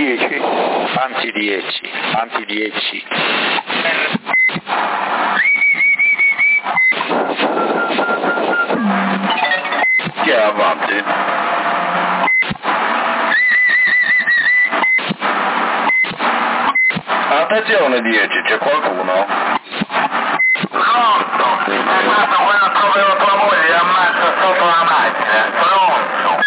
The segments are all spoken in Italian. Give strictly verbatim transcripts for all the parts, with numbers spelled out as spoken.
dieci. Anti dieci, anti dieci. Chi è avanti? Attenzione dieci, c'è qualcuno? Pronto? È stato quello che avevo tua moglie ammazza sotto la macchina. Pronto?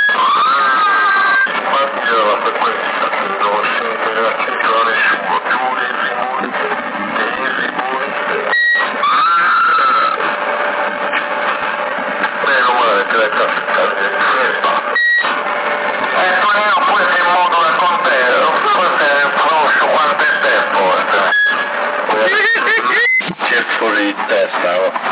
Quanto la frequenza? Devo sentire la centrale su giù dei Simoni, dei Simoni. Meno male che la capitale del Fredda. E tu io pure in modo da con te, forse conosco quanto è tempo. Che fuori di testa, oh.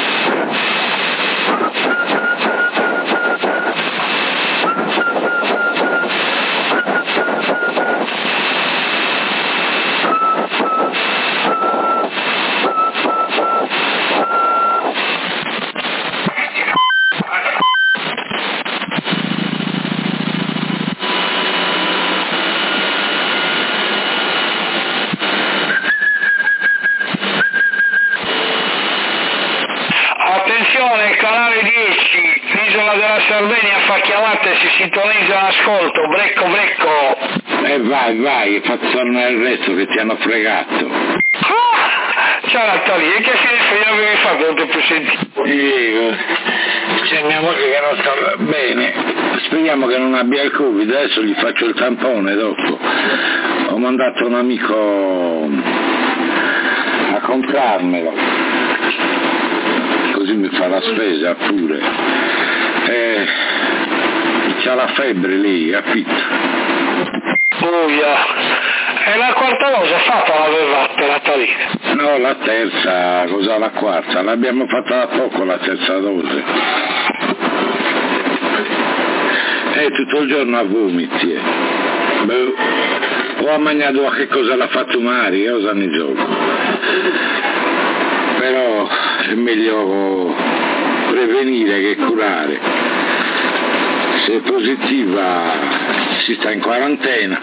Attenzione, canale dieci, l'isola della Sardegna fa chiamate, si sintonizza l'ascolto, brecco brecco. E vai, vai, fatti tornare il resto che ti hanno fregato. Ah, ciao Natali, e che significa che mi fa non ti più sentire? Io, c'è mia moglie che non sta bene, speriamo che non abbia il Covid, adesso gli faccio il tampone dopo. Ho mandato un amico a comprarmelo. Così mi fa la spesa pure. Eh, c'ha la febbre lì, capito? Buia. E la quarta dose fatta l'avevate, Natali? No, la terza, cos'è la quarta? L'abbiamo fatta da poco la terza dose. E tutto il giorno a vomiti. Eh. Beh, ho mangiato che cosa l'ha fatto Mari, cosa ne gioco. Però è meglio prevenire che curare. Se è positiva si sta in quarantena.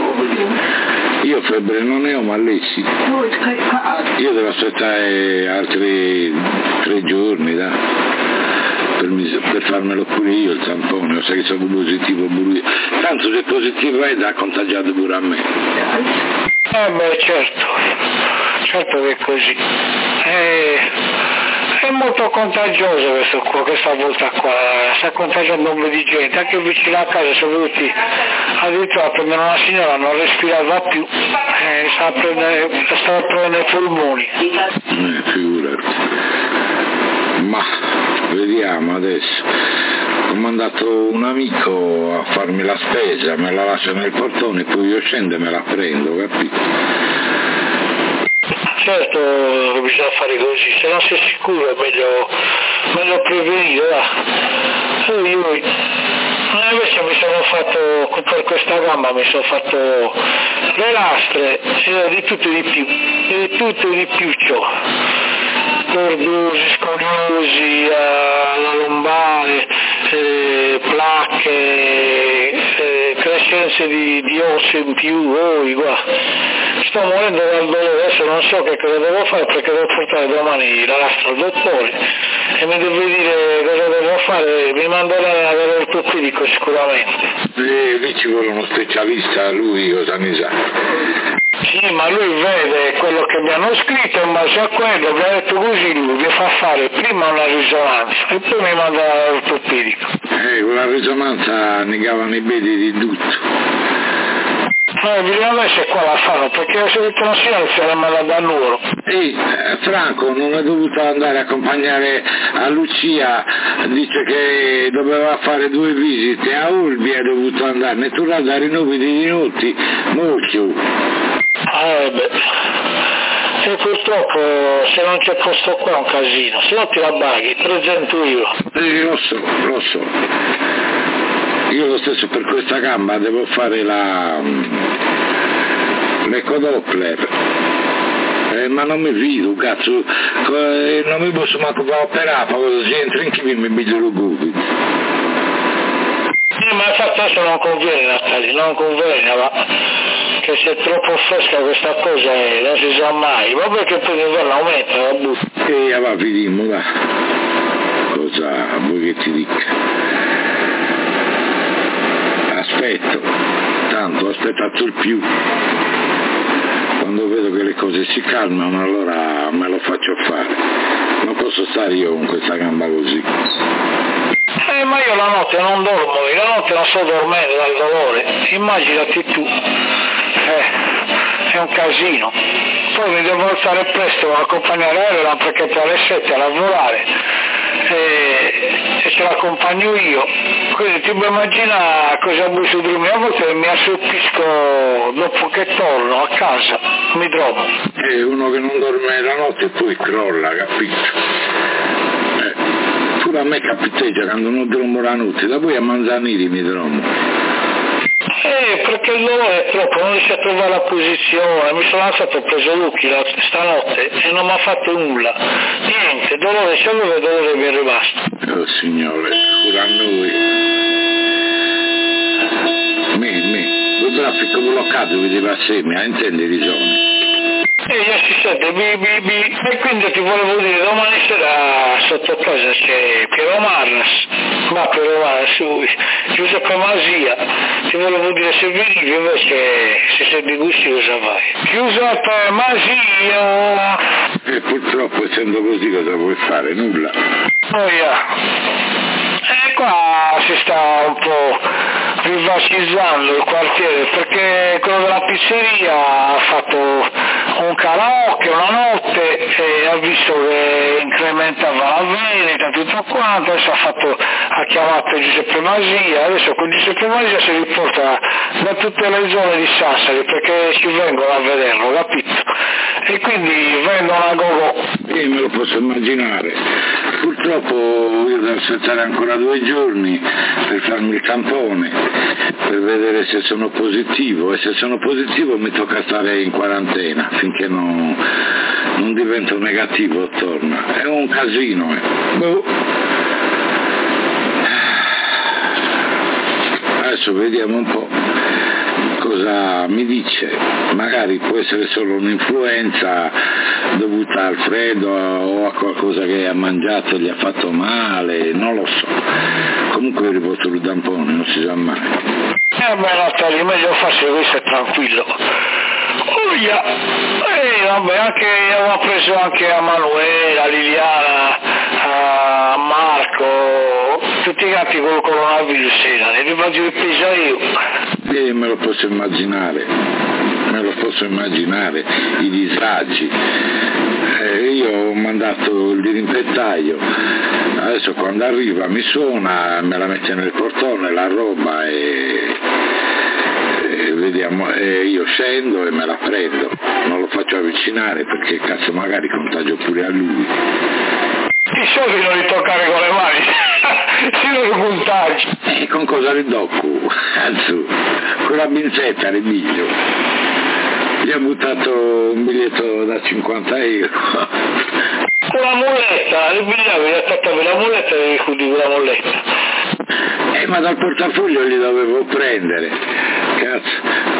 Io febbre non ne ho, ma lei sì. Io devo aspettare altri tre giorni da, per, per farmelo pure io il tampone, sai che sono positivo pure io. Tanto se positivo è da contagiato pure a me. Eh beh, certo, certo che è così. Eh, è molto contagioso questo qua, questa volta qua, sta contagiando un po' di gente, anche vicino a casa sono venuti addirittura a prendere una signora, non respirava più, eh, stava a prendere, stava a prendere i polmoni. Eh, figurati. Ma vediamo adesso. Ho mandato un amico a farmi la spesa, me la lascia nel portone, poi io scendo e me la prendo, capito? Certo che bisogna fare così, se non sei sicuro è meglio, meglio prevenire, va. Poi io invece mi sono fatto, per questa gamba mi sono fatto le lastre, e di tutto e di più, e di tutto e di più ciò. Lordosi, scoliosi, eh, la lombare, eh, placche, eh, crescenze di, di osso in più, oh, guarda. Sto morendo dal dolore, adesso non so che cosa devo fare perché devo portare domani la lastra al dottore e mi deve dire cosa devo fare, mi manderà a vedere l'ortopedico sicuramente. E lì ci vuole uno specialista, lui cosa ne sa? Sì, ma lui vede quello che mi hanno scritto, in base a quello, mi ha detto così, lui mi fa fare prima una risonanza e poi mi manda all'ortopedico. Eh, con la risonanza negavano i bedi di tutto. No, bisogna vedere se qua la fanno, perché se non si alza la manda da loro. Ehi, Franco non è dovuto andare a accompagnare a Lucia, dice che doveva fare due visite, a Ulbi è dovuto andare, ne tu a dare nuovi di minuti, mucchio. Eh beh, e purtroppo se non c'è posto qua è un casino, se no ti la paghi, presento io. Eh, lo so, lo so. Io lo stesso per questa gamba devo fare la l'ecodoppler, eh, ma non mi fido, cazzo, eh, non mi posso manco operare, quando si entra in chi mi piglio lo Covid. Sì, ma infatti adesso non conviene Natale, non conviene, va. perché se è troppo fresca questa cosa eh, non si sa mai, ma perché poi l'inverno aumenta la butta. E va, vediamo, va. Cosa vuoi che ti dica? Aspetto, tanto aspettate il più. Quando vedo che le cose si calmano allora me lo faccio fare. Non posso stare io con questa gamba così. Eh, ma io la notte non dormo, la notte non sto dormendo dal dolore, immaginati tu, eh, è un casino. Poi mi devo alzare presto a accompagnare Elena perché tra le sette a lavorare e, e ce l'accompagno io. Quindi ti puoi immaginare cosa vuoi su dormire, a volte mi assoppisco dopo che torno a casa, mi drogo. E uno che non dorme la notte poi crolla, capito? Eh, pure a me capiteggia quando non dormo la notte, da poi a Manzaniri mi dormo. Eh, perché il dolore è troppo, non riesco a trovare la posizione, mi sono alzato, ho preso Lucchi la, stanotte e non mi ha fatto nulla, niente, dolore c'è dove dolore mi è rimasto. Oh signore, cura a noi. Me, me, il traffico bloccato vedeva assieme, a intendere i giorni. E io si sente, bi, bi, bi. E quindi ti volevo dire, domani sera sotto casa c'è Piero Marras, ma Piero Marras, su Giuseppe Masia, ti volevo dire se venivi invece se sei di gusti cosa fai? Giuseppe Masia! E purtroppo essendo così cosa puoi fare? Nulla. Oh yeah. E qua si sta un po' vivacizzando il quartiere perché quello della pizzeria ha fatto un karaoke una notte e ha visto che incrementava la vendita tutto quanto, adesso ha, fatto, ha chiamato Giuseppe Masia, adesso con Giuseppe Masia si riporta da tutte le zone di Sassari perché ci vengono a vederlo, capito? E quindi vendono a gogo. Io me lo posso immaginare, purtroppo io devo aspettare ancora due giorni per farmi il tampone, per vedere se sono positivo e se sono positivo mi tocca stare in quarantena finché non, non divento negativo torna. È un casino. Eh. Boh. Adesso vediamo un po' cosa mi dice, magari può essere solo un'influenza dovuta al freddo o a qualcosa che ha mangiato e gli ha fatto male, non lo so. Comunque riporto il tampone, non si sa mai. Eh beh Natalia, meglio farsi questo è tranquillo. Oh yeah. E vabbè, anche avevo preso anche a Manuela, a Liliana, a Marco, tutti i gatti con il coronavirus erano, li faccio ripresa io. E me lo posso immaginare, me lo posso immaginare, i disagi. Eh, io ho mandato il dirimpettaio, adesso quando arriva mi suona, me la mette nel portone la roba e, e vediamo, e io scendo e me la prendo, non lo faccio avvicinare perché cazzo magari contagio pure a lui. I soldi non li toccare con le mani, si lo contagi. E con cosa ridocco? Anzi, con la binzetta ribiglio. Gli ha buttato un biglietto da cinquanta euro. Con la molletta, ribigliavi, gli attaccavi la molletta e chiudi con la molletta. Eh, ma dal portafoglio li dovevo prendere. Cazzo.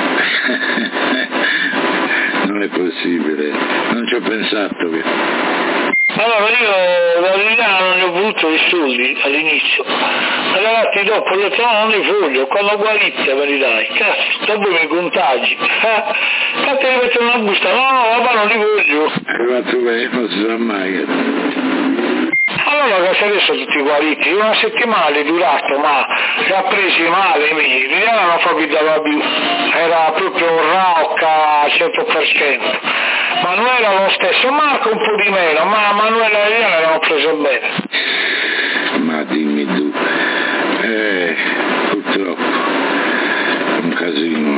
Non è possibile, non ci ho pensato. Allora io da Liliana non ne ho voluto i soldi all'inizio, ma ragazzi dopo ho detto no, non li voglio, quando guarizia me li dai, cazzo, dopo mi contagi, eh? Fate li mettere una busta, no, no, ma non li voglio. Hai fatto bene, non si sa mai. Allora ragazzi adesso tutti guariti, una settimana è durato, ma li ha presi male, Liliana non fa più dava più, era proprio rauca al cento per cento. Manuela lo stesso, Marco un po' di meno, ma Manuela e Liliana l'hanno preso bene. Ma dimmi tu, eh, purtroppo, è un casino.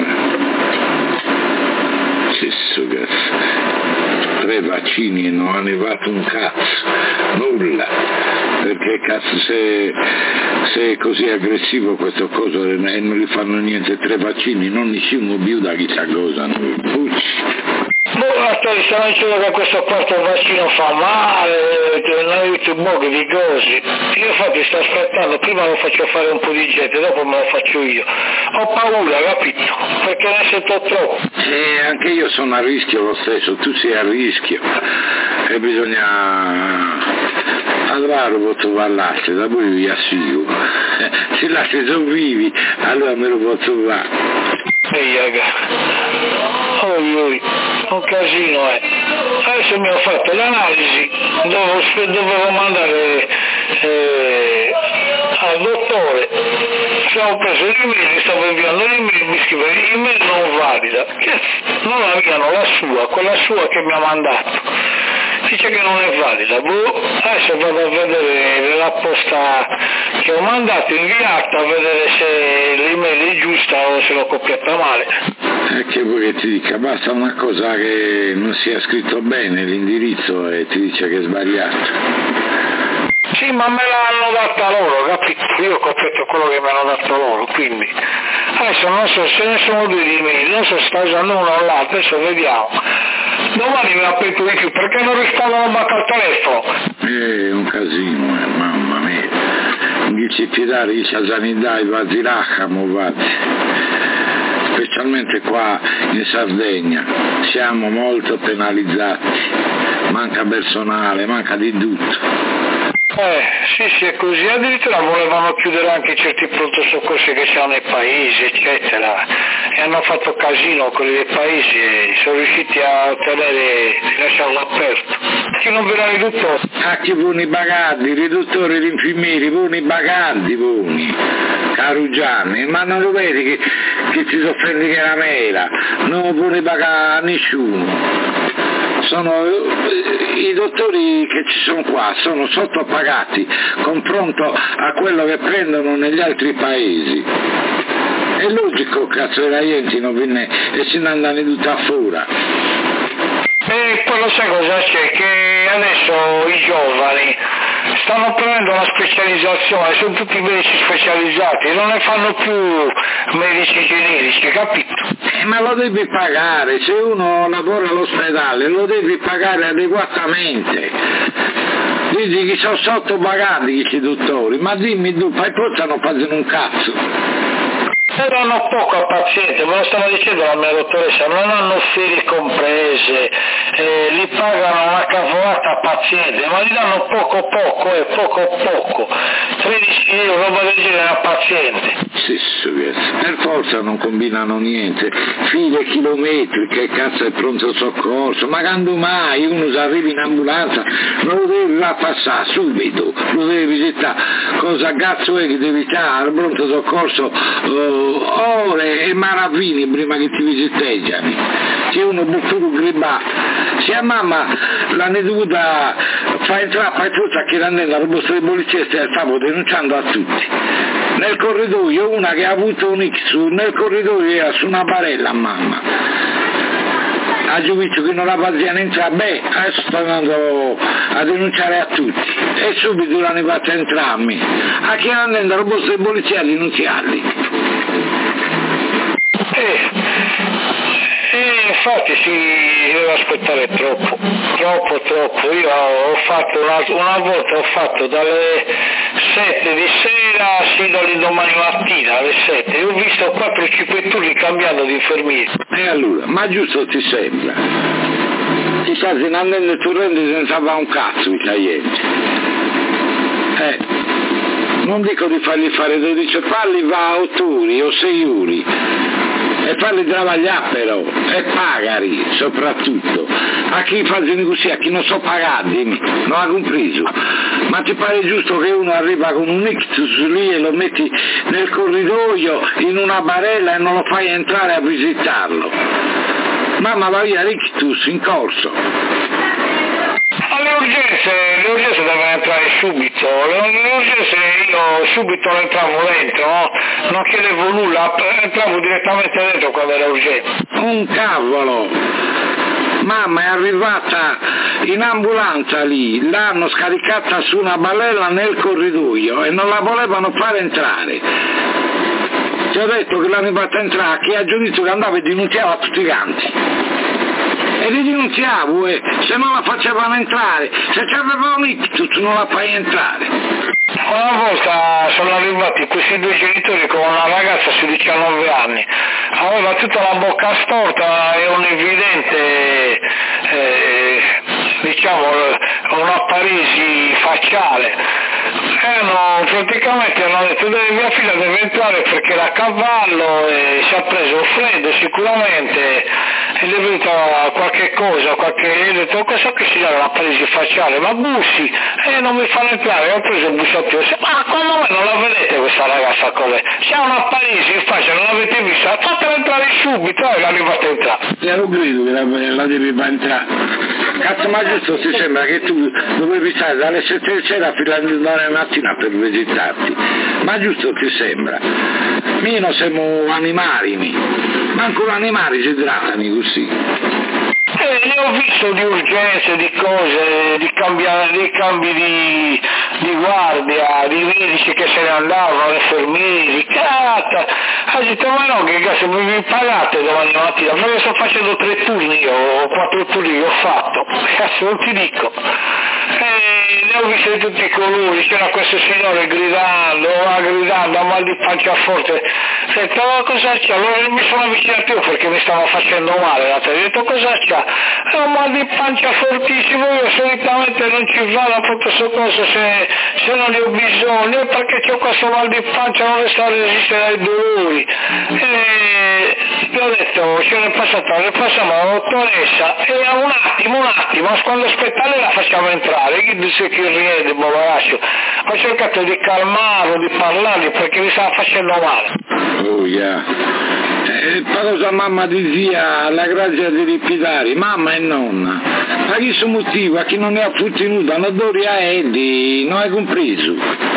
Stesso cazzo, tre vaccini e non hanno levato un cazzo, nulla, perché cazzo se, se è così aggressivo questo coso e non gli fanno niente tre vaccini, non nessuno più da chissà cosa, pucci. Boh, allora te stanno dicendo che questo quarto vaccino fa male, non hai visto i bughi di cose. Io infatti sto aspettando, prima lo faccio fare un po' di gente, dopo me lo faccio io. Ho paura, capito? Perché ne sento troppo. E anche io sono a rischio lo stesso, tu sei a rischio e bisogna allora lo posso parlare, da poi vi assicuro. Se lasci sono vivi, allora me lo posso fare. Ehi raga, oi oi, un casino è. Adesso mi ho fatto l'analisi, dovevo, dovevo mandare eh, al dottore, siamo preso l'email, stavo inviando l'email, mi scrive l'email non valida, che non avviano la sua, quella sua che mi ha mandato. Dice che non è valida, boh, adesso vado a vedere la posta che ho mandato, inviata, a vedere se l'email è giusta o se l'ho copiata male. E che vuoi che ti dica, basta una cosa che non sia scritto bene l'indirizzo e ti dice che è sbagliato. Sì, ma me l'hanno data loro, capito? Io ho copiato quello che mi hanno dato loro, quindi adesso non so se ne sono due di email, non so se sta usando uno o l'altro, adesso vediamo. Domani mi aperto di più, perché non rispondono manco al telefono? È un casino, eh, mamma mia. Dici tirare i sanità, i vasi racamo, vasi. Specialmente qua in Sardegna siamo molto penalizzati, manca personale, manca di tutto. Eh, sì, sì, è così. Addirittura volevano chiudere anche certi pronto soccorsi che c'erano nei paesi, eccetera. E hanno fatto casino quelli dei paesi e sono riusciti a ottenere di lasciarlo aperto. Chi non verrà riduttori? Ah, chi buoni i baganti, riduttori, gli infermieri, buoni i baganti, buoni. Caro Gianni, ma non lo vedi che, che ti offendi che è una mela? Non buoni baganti a nessuno. Sono i dottori che ci sono qua, sono sottopagati, confronto a quello che prendono negli altri paesi. È logico che la gente non viene e se ne andano tutta fuori. E poi lo sai cosa c'è? Che adesso i giovani stanno prendendo la specializzazione, sono tutti medici specializzati, non ne fanno più medici generici, capito? Eh, ma lo devi pagare, se uno lavora all'ospedale lo devi pagare adeguatamente. Dici che sono sottopagati questi dottori, ma dimmi tu, fai forza non fanno un cazzo. E danno poco al paziente, me lo stava dicendo la mia dottoressa, non hanno ferie comprese, eh, li pagano una cavolata al paziente, ma gli danno poco poco, eh, poco poco, tredici euro, roba del genere al paziente. Sì, per forza non combinano niente, file chilometriche, cazzo è pronto soccorso, ma quando mai uno si arriva in ambulanza non lo deve là passare subito, lo deve visitare, cosa cazzo è che devi stare al pronto soccorso uh, ore e maravini prima che ti visiteggiano, che uno buffuro gribà, se a mamma l'hanno dovuta fare entrare per forza che l'hanno al posto di polizia e stavo denunciando a tutti. Nel corridoio una che ha avuto un ictus, nel corridoio era su una barella a mamma. Ha giudizio che non la facevano entrare, beh, adesso sto andando a denunciare a tutti. E subito l'hanno fatto entrare a me. A chi hanno andato al posto di polizia a denunziarli. Eh, eh, infatti si deve aspettare troppo, troppo, troppo. Io ho fatto una, una volta, ho fatto dalle sette di sera sino all'indomani mattina alle sette, e ho visto quattro o cinque turni cambiando di infermieri. E allora, ma giusto ti sembra? Ti stai andando in torrente senza fare un cazzo i clienti. Eh, non dico di fargli fare dodici, fargli va a otto ore o sei ore. E farli travagliare però, e pagari soprattutto, a chi fa così, a chi non so pagati, non ha compreso, ma ti pare giusto che uno arriva con un ictus lì e lo metti nel corridoio in una barella e non lo fai entrare a visitarlo? Mamma va via l'ictus in corso. Alle urgenze, le urgenze devono entrare subito, le urgenze io subito entravo dentro, no? Non chiedevo nulla, entravo direttamente dentro quando era urgente. Un cavolo! Mamma è arrivata in ambulanza lì, l'hanno scaricata su una barella nel corridoio e non la volevano fare entrare. Ti ho detto che l'hanno fatta entrare, chi ha giudizio che andava e denunziava tutti quanti. e li denunziavo, eh, se non la facevano entrare, se c'avevano un ictus non la fai entrare. Una volta sono arrivati questi due genitori con una ragazza su diciannove anni, aveva tutta la bocca storta e un evidente, eh, diciamo, una paresi facciale. Hanno praticamente hanno detto mia figlia deve entrare perché era a cavallo e si è preso freddo sicuramente e le è venuta qualche cosa, qualche, io ho detto cosa che si dà una paresi facciale, ma bussi e eh, non mi fanno entrare, ho preso il bussottino, ma quando voi non la vedete questa ragazza come? Se ha una paresi in faccia non l'avete vista, fatela entrare subito e la arrivate a entrare. Io non credo che la, la devi entrare. Cazzo, ma giusto ti sembra che tu dovevi stare dalle sette di sera fino alle nove mattina per visitarti, ma giusto ti sembra? Meno siamo animali, manco gli animali si trattano così. Eh, ne ho visto di urgenze, di cose, di, cambiare, di cambi di, di guardia, di medici che se ne andavano, infermieri, cazzo, ha detto ma no che cazzo mi pagate domani mattina, perché sto facendo tre turni io, o quattro turni che ho fatto, cazzo non ti dico. Eh, ne ho visto di tutti i colori, c'era questo signore gridando, ah, gridando, a mal di pancia forte, ho detto ma cosa c'è? Allora mi sono avvicinato io perché mi stava facendo male, ho detto cosa c'è? È un mal di pancia fortissimo, io solitamente non ci vado a pronto soccorso se, se non ne ho bisogno, perché ho questo mal di pancia, non riesco a resistere ai dolori. E gli ho detto, ce n'è passata, ne passiamo alla dottoressa e a un attimo, un attimo, quando aspetta lei la facciamo entrare, chi dice che riede, poveraccio. Ho cercato di calmarlo, di parlargli perché mi stava facendo male. Oh yeah. Eh, cosa mamma diceva alla grazia di ripidare, mamma e nonna, ma chi sono motivo a chi non ne ha fruttenuta, non dori a Eddie, non hai compreso?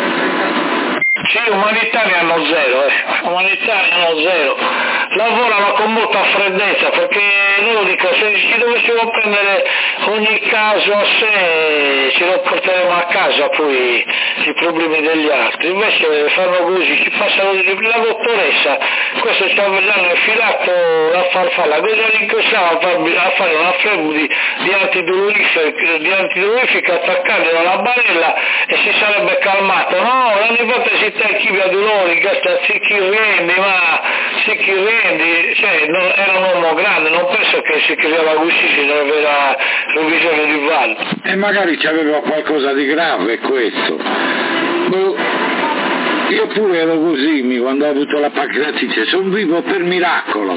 Sì, umanitari hanno zero, eh. umanitari hanno zero, lavorano con molta freddezza perché loro dicono se ci dovessimo prendere ogni caso a sé ce lo porteremo a casa poi i problemi degli altri, invece fanno così, ci passano la dottoressa, questo ci l'hanno infilato la farfalla, cosa li incostava a fare una febbre di, di antidolorifica, di antidolorifica attaccata alla barella e si sarebbe calmato, no, ogni volta si chi via dolori, si chi rendi, ma si chi rendi, cioè non, era un uomo grande, non penso che si chiedeva così se non aveva revisione di valle. E magari c'aveva qualcosa di grave questo. Boh, io pure ero così quando ho avuto la pancreatite, sono vivo per miracolo.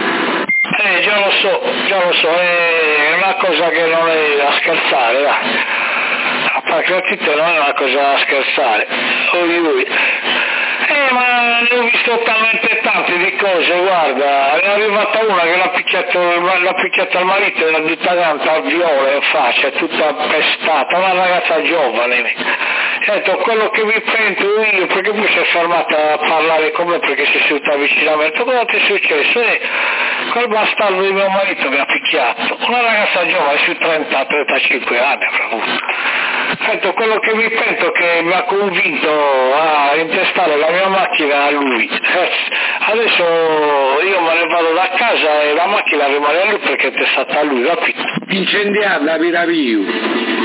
Eh già lo so, già lo so, è una cosa che non è da scherzare, dai. La pancreatite non è una cosa da scherzare, oi oi. Eh ma ne ho visto talmente tante di cose, guarda, è arrivata una che l'ha picchiato, l'ha picchiato al marito e l'ha detta tanta viola in faccia, tutta pestata, una ragazza giovane. Ho detto quello che mi pento io, perché poi si è fermata a parlare con me perché si è seduta vicino a me, ho detto cosa ti è successo? Eh, quel bastardo di mio marito mi ha picchiato, una ragazza giovane sui trenta trentacinque anni avrà avuto. Ho detto quello che mi pento è che mi ha convinto a intestare la mia macchina a lui, adesso io me ne vado da casa e la macchina rimane a lui perché è intestata a lui, capito? Incendiata, viraviu.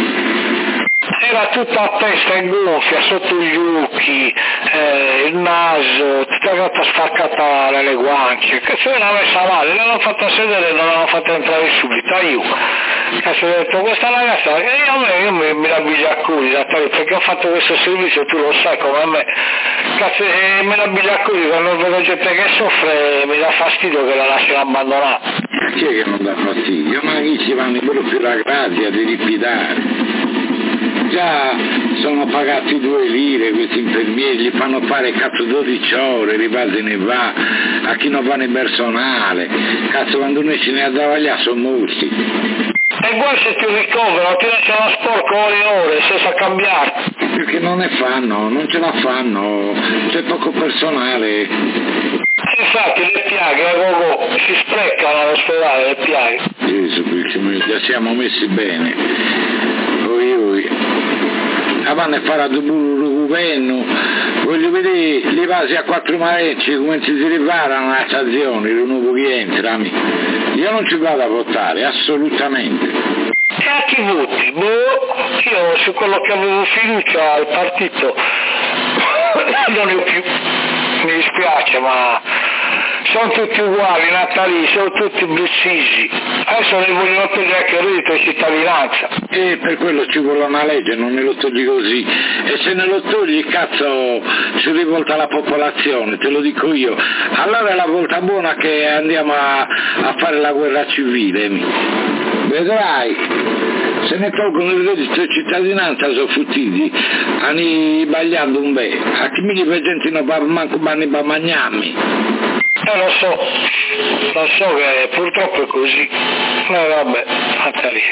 Era tutta a testa in gonfia, sotto gli occhi, eh, il naso, tutta fatta spaccata nelle guance, che se l'hanno messa male, l'hanno fatta sedere e non l'hanno fatta entrare subito, io. Cazzo, ho detto, questa ragazza, e io, a me, io mi, mi la bigliaccuri, perché ho fatto questo servizio, tu lo sai come a me, cazzo, e me la bigliaccuri, quando vedo gente che soffre mi dà fastidio che la lasciano abbandonata. Ma chi è che non dà fastidio? Ma chi ci vanno proprio la grazia di ripidare? Già sono pagati due lire questi infermieri, gli fanno fare cazzo dodici ore, rivasi ne va, a chi non va nel personale, cazzo quando noi ce ne a travagliare sono molti. E poi se ti ricoverano, ti lasciano sporco ore e ore senza cambiare. Perché non ne fanno, non ce la fanno, c'è poco personale. Infatti le piaghe a gogo si sprecano all'ospedale, le piaghe. Gesù, già siamo messi bene. Oi oi. Vanno a fare a il governo, voglio vedere le basi a quattro marecci come si riparano una stazione, il nuovo che entra. Io non ci vado a votare, assolutamente. E a chi voti? Boh, io su quello che avevo fiducia al partito non ne ho più, mi dispiace, ma sono tutti uguali, natali, sono tutti bruzzisi, adesso ne vogliono togliere anche il reddito di cittadinanza. E per quello ci vuole una legge, non ne lo togli così, e se ne lo togli cazzo ci rivolta la popolazione, te lo dico io. Allora è la volta buona che andiamo a, a fare la guerra civile, vedrai, se ne tolgono il reddito di cittadinanza sono fottiti, hanno sbagliato un bel, a chi mi dice gente non va manco banni per mangiarmi. Eh lo so, lo so che purtroppo è così, eh vabbè, fatta lì.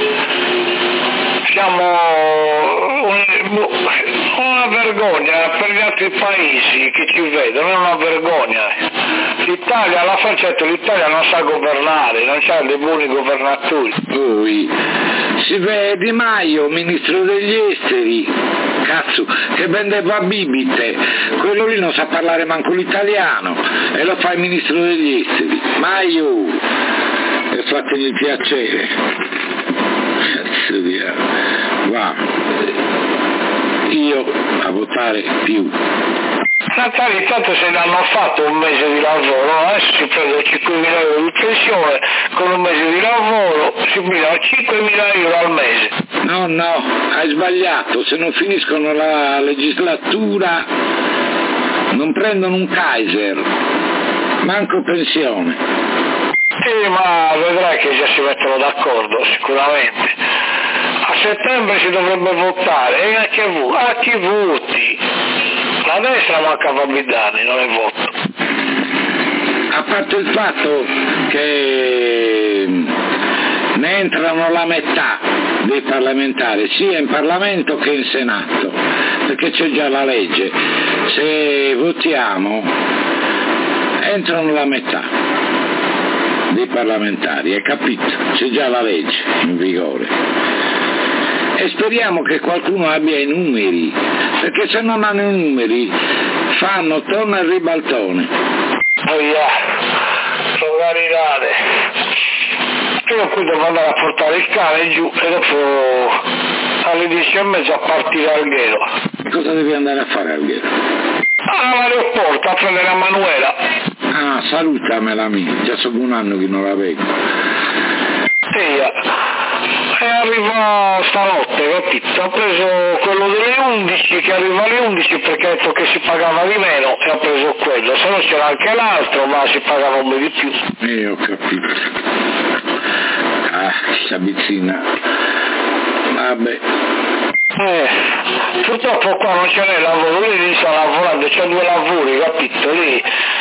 Siamo un, una vergogna per gli altri paesi che ci vedono, è una vergogna. L'Italia, la Francia, l'Italia non sa governare, non ha dei buoni governatori. Poi si vede Di Maio, ministro degli esteri, cazzo, che vendeva bibite, quello lì non sa parlare manco l'italiano e lo fa il ministro degli esteri. Maio, e fategli il piacere. Cazzo di va, io a votare più. Natali, intanto se ne hanno fatto un mese di lavoro, adesso si prendono cinquemila euro di pensione, con un mese di lavoro si prendono cinquemila euro al mese. No, no, hai sbagliato, se non finiscono la legislatura non prendono un Kaiser, manco pensione. Sì, ma vedrai che già si mettono d'accordo, sicuramente. A settembre si dovrebbe votare, e a chi, a chi voti? La destra manca Fabiani, non è voto. A parte il fatto che ne entrano la metà dei parlamentari, sia in Parlamento che in Senato, perché c'è già la legge. Se votiamo entrano la metà dei parlamentari, hai capito? C'è già la legge in vigore. E speriamo che qualcuno abbia i numeri, perché se non hanno i numeri fanno torna e ribaltone. Oh yeah, organizzare. Io qui devo andare a portare il cane giù e dopo alle dieci e mezza partire al Ghero. Cosa devi andare a fare al Ghero? Ah, all'aeroporto a prendere a Manuela. Ah, salutamela mia, già so un anno che non la vedo. Sì, e arriva stanotte, capito? Ha preso quello delle undici, che arriva alle undici perché ha detto che si pagava di meno e ha preso quello, se no c'era anche l'altro ma si pagava un po' di più. Eh, ho capito. Ah, si avvicina. Vabbè. Eh, purtroppo qua non ce n'è lavoro, lui inizia lavorando, c'è due lavori, capito? Lì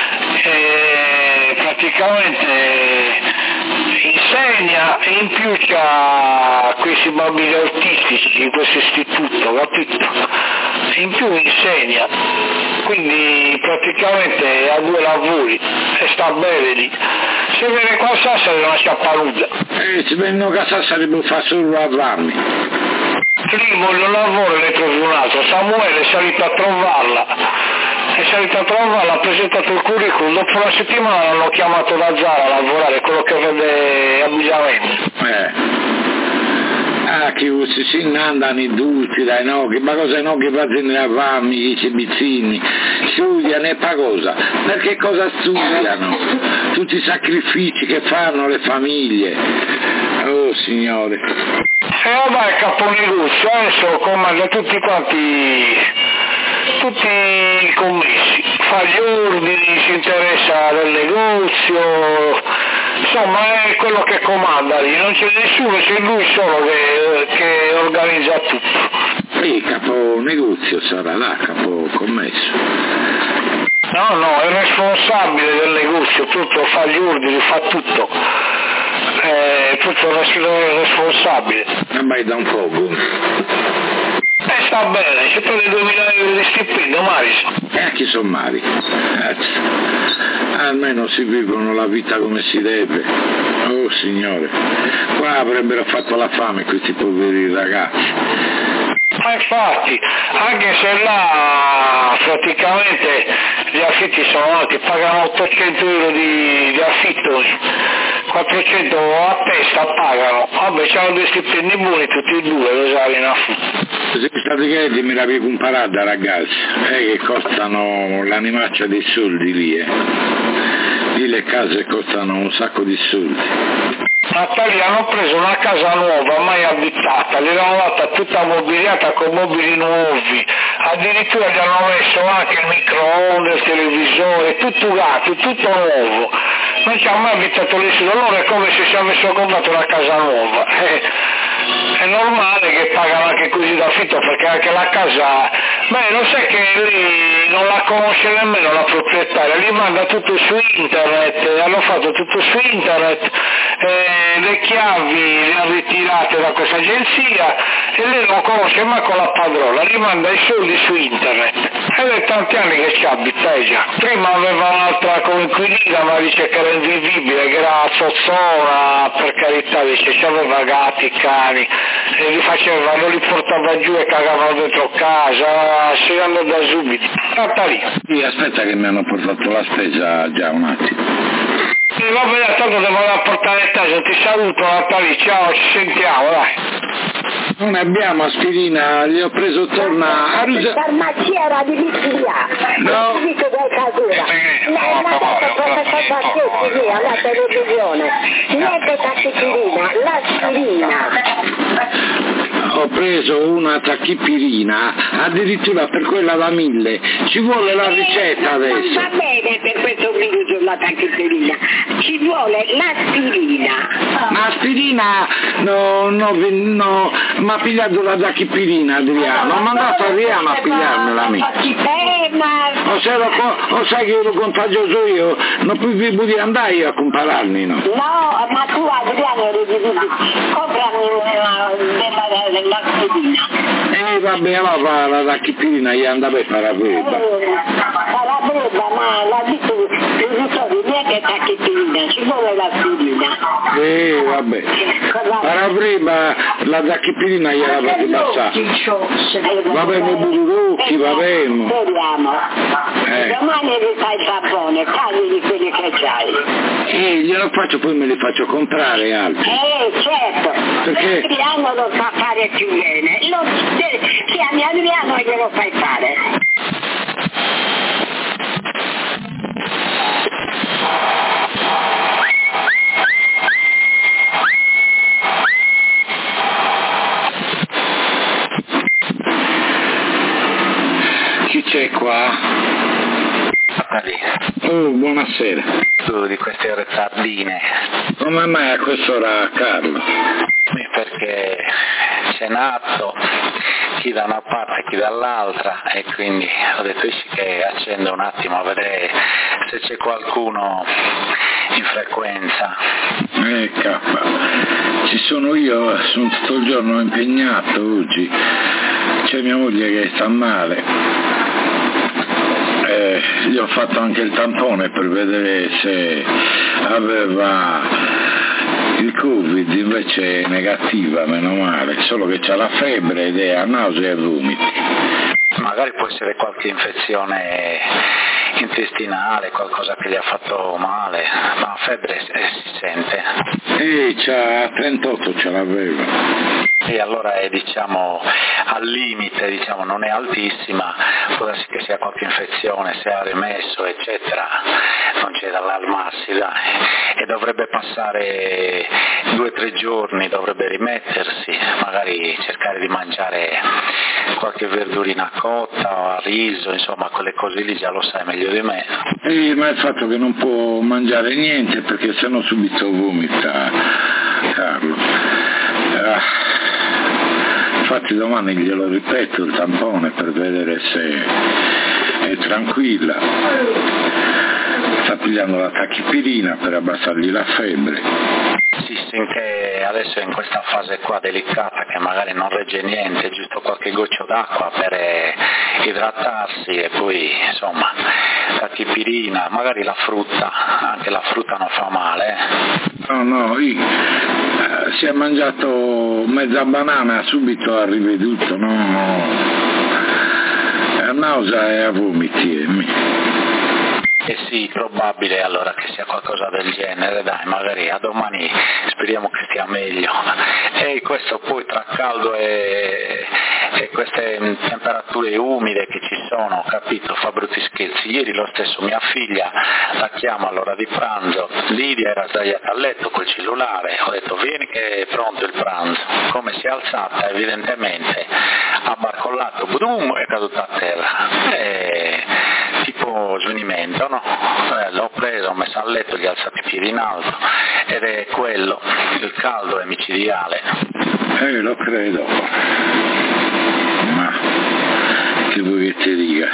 e praticamente insegna e in più c'ha questi bambini autistici in questo istituto, capito? E in più insegna, quindi praticamente ha due lavori e sta bene lì. Se viene qua a Sassari non c'è paluda. Eh, se vengono a Sassari può fare solo lavarmi. Primo il lavoro ne trovi un altro, Samuele è salito a trovarla, è salito a trovarla, ha presentato il curriculum, dopo una settimana l'hanno chiamato da Zara a lavorare, quello che vende abbigliamento. Eh. Ah, che si si andano i dulci dai noghi, ma cosa no che fanno a fammi, i cibizzini, studiano e pa cosa? Perché cosa studiano? Tutti i sacrifici che fanno le famiglie. Oh signore. E vabbè, Caponeguzzo, adesso comanda tutti quanti, tutti i commessi, fa gli ordini, si interessa del negozio, insomma è quello che comanda lì, non c'è nessuno, c'è lui solo che, che organizza tutto. Sì, capo negozio sarà là, capo commesso. No, no, è responsabile del negozio, tutto, fa gli ordini, fa tutto. È tutto il responsabile. Ma è da un poco. Eh, sta bene, ci prende duemila euro di stipendio, Maris. E a chi sono Mari? Almeno si vivono la vita come si deve. Oh signore, qua avrebbero fatto la fame questi poveri ragazzi. Ma infatti, anche se là praticamente gli affitti sono alti, pagano ottocento euro di, di affitto, quattrocento a testa pagano, vabbè c'hanno due stipendi buoni tutti e due, lo sai in affitto. Se state chiedendo mi l'avevo comparata ragazzi, eh, che costano l'animaccia dei soldi lì, eh. Lì le case costano un sacco di soldi. Natalia hanno preso una casa nuova, mai abitata, l'hanno fatta tutta mobiliata con mobili nuovi, addirittura gli hanno messo anche il microonde, il televisore, tutto gatto, tutto nuovo. Non ci ha mai abitato nessuno, loro è come se ci avessero comprato una casa nuova. Eh, è normale che pagano anche così d'affitto perché anche la casa, beh lo sai che lì non la conosce nemmeno la proprietaria, gli manda tutto su internet, hanno fatto tutto su internet, eh, le chiavi le ha ritirate da questa agenzia e lei non conosce manco la padrona, gli manda i soldi su internet ed è tanti anni che ci abita eh già. Prima aveva un'altra coinquilina ma dice che era invivibile, che era zozzona, per carità, dice c'aveva gatti, cani e li faceva, non li portava giù e cagavano dentro casa, si andò da subito. Tanta lì. Sì, aspetta che mi hanno portato la spesa già un attimo. Sì, va bene, tanto devo portare il taglio, ti saluto Natalia, ciao, ci sentiamo, dai. Non abbiamo aspirina, gli ho preso torna a Rusa. La farmacia era di Vittoria, no. Non dico del Casura, l'ha detto professor lì alla televisione, niente tachipirina, l'aspirina. Ho preso una tachipirina, addirittura per quella da mille, ci vuole la ricetta adesso. Non va bene per questo virus la tachipirina, ci vuole l'aspirina. Ma aspirina, no, no, no, ma ha pigliato la tachipirina Adriano, ho mandato Adriano a pigliarmela a me. Eh, ma... O, se lo, o sai che ero contagioso io, non più potevo andare io a compararmi, no? No, ma tu Adriano eri di comprami una dell'aspirina. Eh vabbè, allora la tachipirina gli andava per parabreba. Parabreba, ma l'ha detto il dottore, niente tachipirina, ci vuole l'aspirina. Eh vabbè, parabreba, la tachipirina gli era fatta passare. Vabbè, mi bururucchi, vabbè. Speriamo. Eh. Domani rifai il sapone, tagli di quelli che c'hai. Eh, glielo faccio, poi me li faccio comprare altri. Eh, certo. Perché? Adriano lo sa fare più bene. Lo, chiami Adriano e glielo fai fare. Chi c'è qua? Oh, buonasera. Tu di queste ore tardine. Come mai a quest'ora, Carlo? Perché c'è nato chi da una parte chi dall'altra e quindi ho detto che accendo un attimo a vedere se c'è qualcuno in frequenza. Eh cappa, ci sono io, sono tutto il giorno impegnato oggi, c'è mia moglie che sta male. Eh, gli ho fatto anche il tampone per vedere se aveva il Covid, invece è negativa, meno male, solo che c'ha la febbre ed è a nausea e vomiti. Magari può essere qualche infezione intestinale, qualcosa che gli ha fatto male, ma la febbre eh, si sente. Eh, c'ha trentotto, ce l'aveva. E allora è diciamo al limite, diciamo non è altissima, può darsi che sia qualche infezione, se ha rimesso eccetera, non c'è da allarmarsi dai, e dovrebbe passare due o tre giorni, dovrebbe rimettersi, magari cercare di mangiare qualche verdurina cotta o a riso, insomma quelle cose lì già lo sai meglio di me. Eh, ma il fatto che non può mangiare niente perché sennò subito vomita, Carlo. Ah. Infatti domani glielo ripeto il tampone per vedere se è tranquilla. Sta pigliando la tachipirina per abbassargli la febbre. Sì, finché adesso è in questa fase qua delicata che magari non regge niente, giusto qualche goccio d'acqua per idratarsi e poi insomma tachipirina, magari la frutta, anche la frutta non fa male. Eh? No, no, io, si è mangiato mezza banana, subito ha riveduto, no? A nausea e a vomiti. Eh sì, probabile allora che sia qualcosa del genere, dai, magari a domani speriamo che stia meglio. E questo poi tra caldo e, e queste temperature umide che ci sono, capito, fa brutti scherzi. Ieri lo stesso mia figlia la chiamo all'ora di pranzo, Lidia era sdraiata a letto col cellulare, ho detto vieni che è pronto il pranzo, come si è alzata evidentemente ha barcollato, budum, è caduta a terra. E, tipo svenimento, no? Eh, l'ho preso, ho messo a letto, gli ho alzato i piedi in alto ed è quello, il caldo è micidiale. Eh, lo credo, ma che vuoi che ti dica?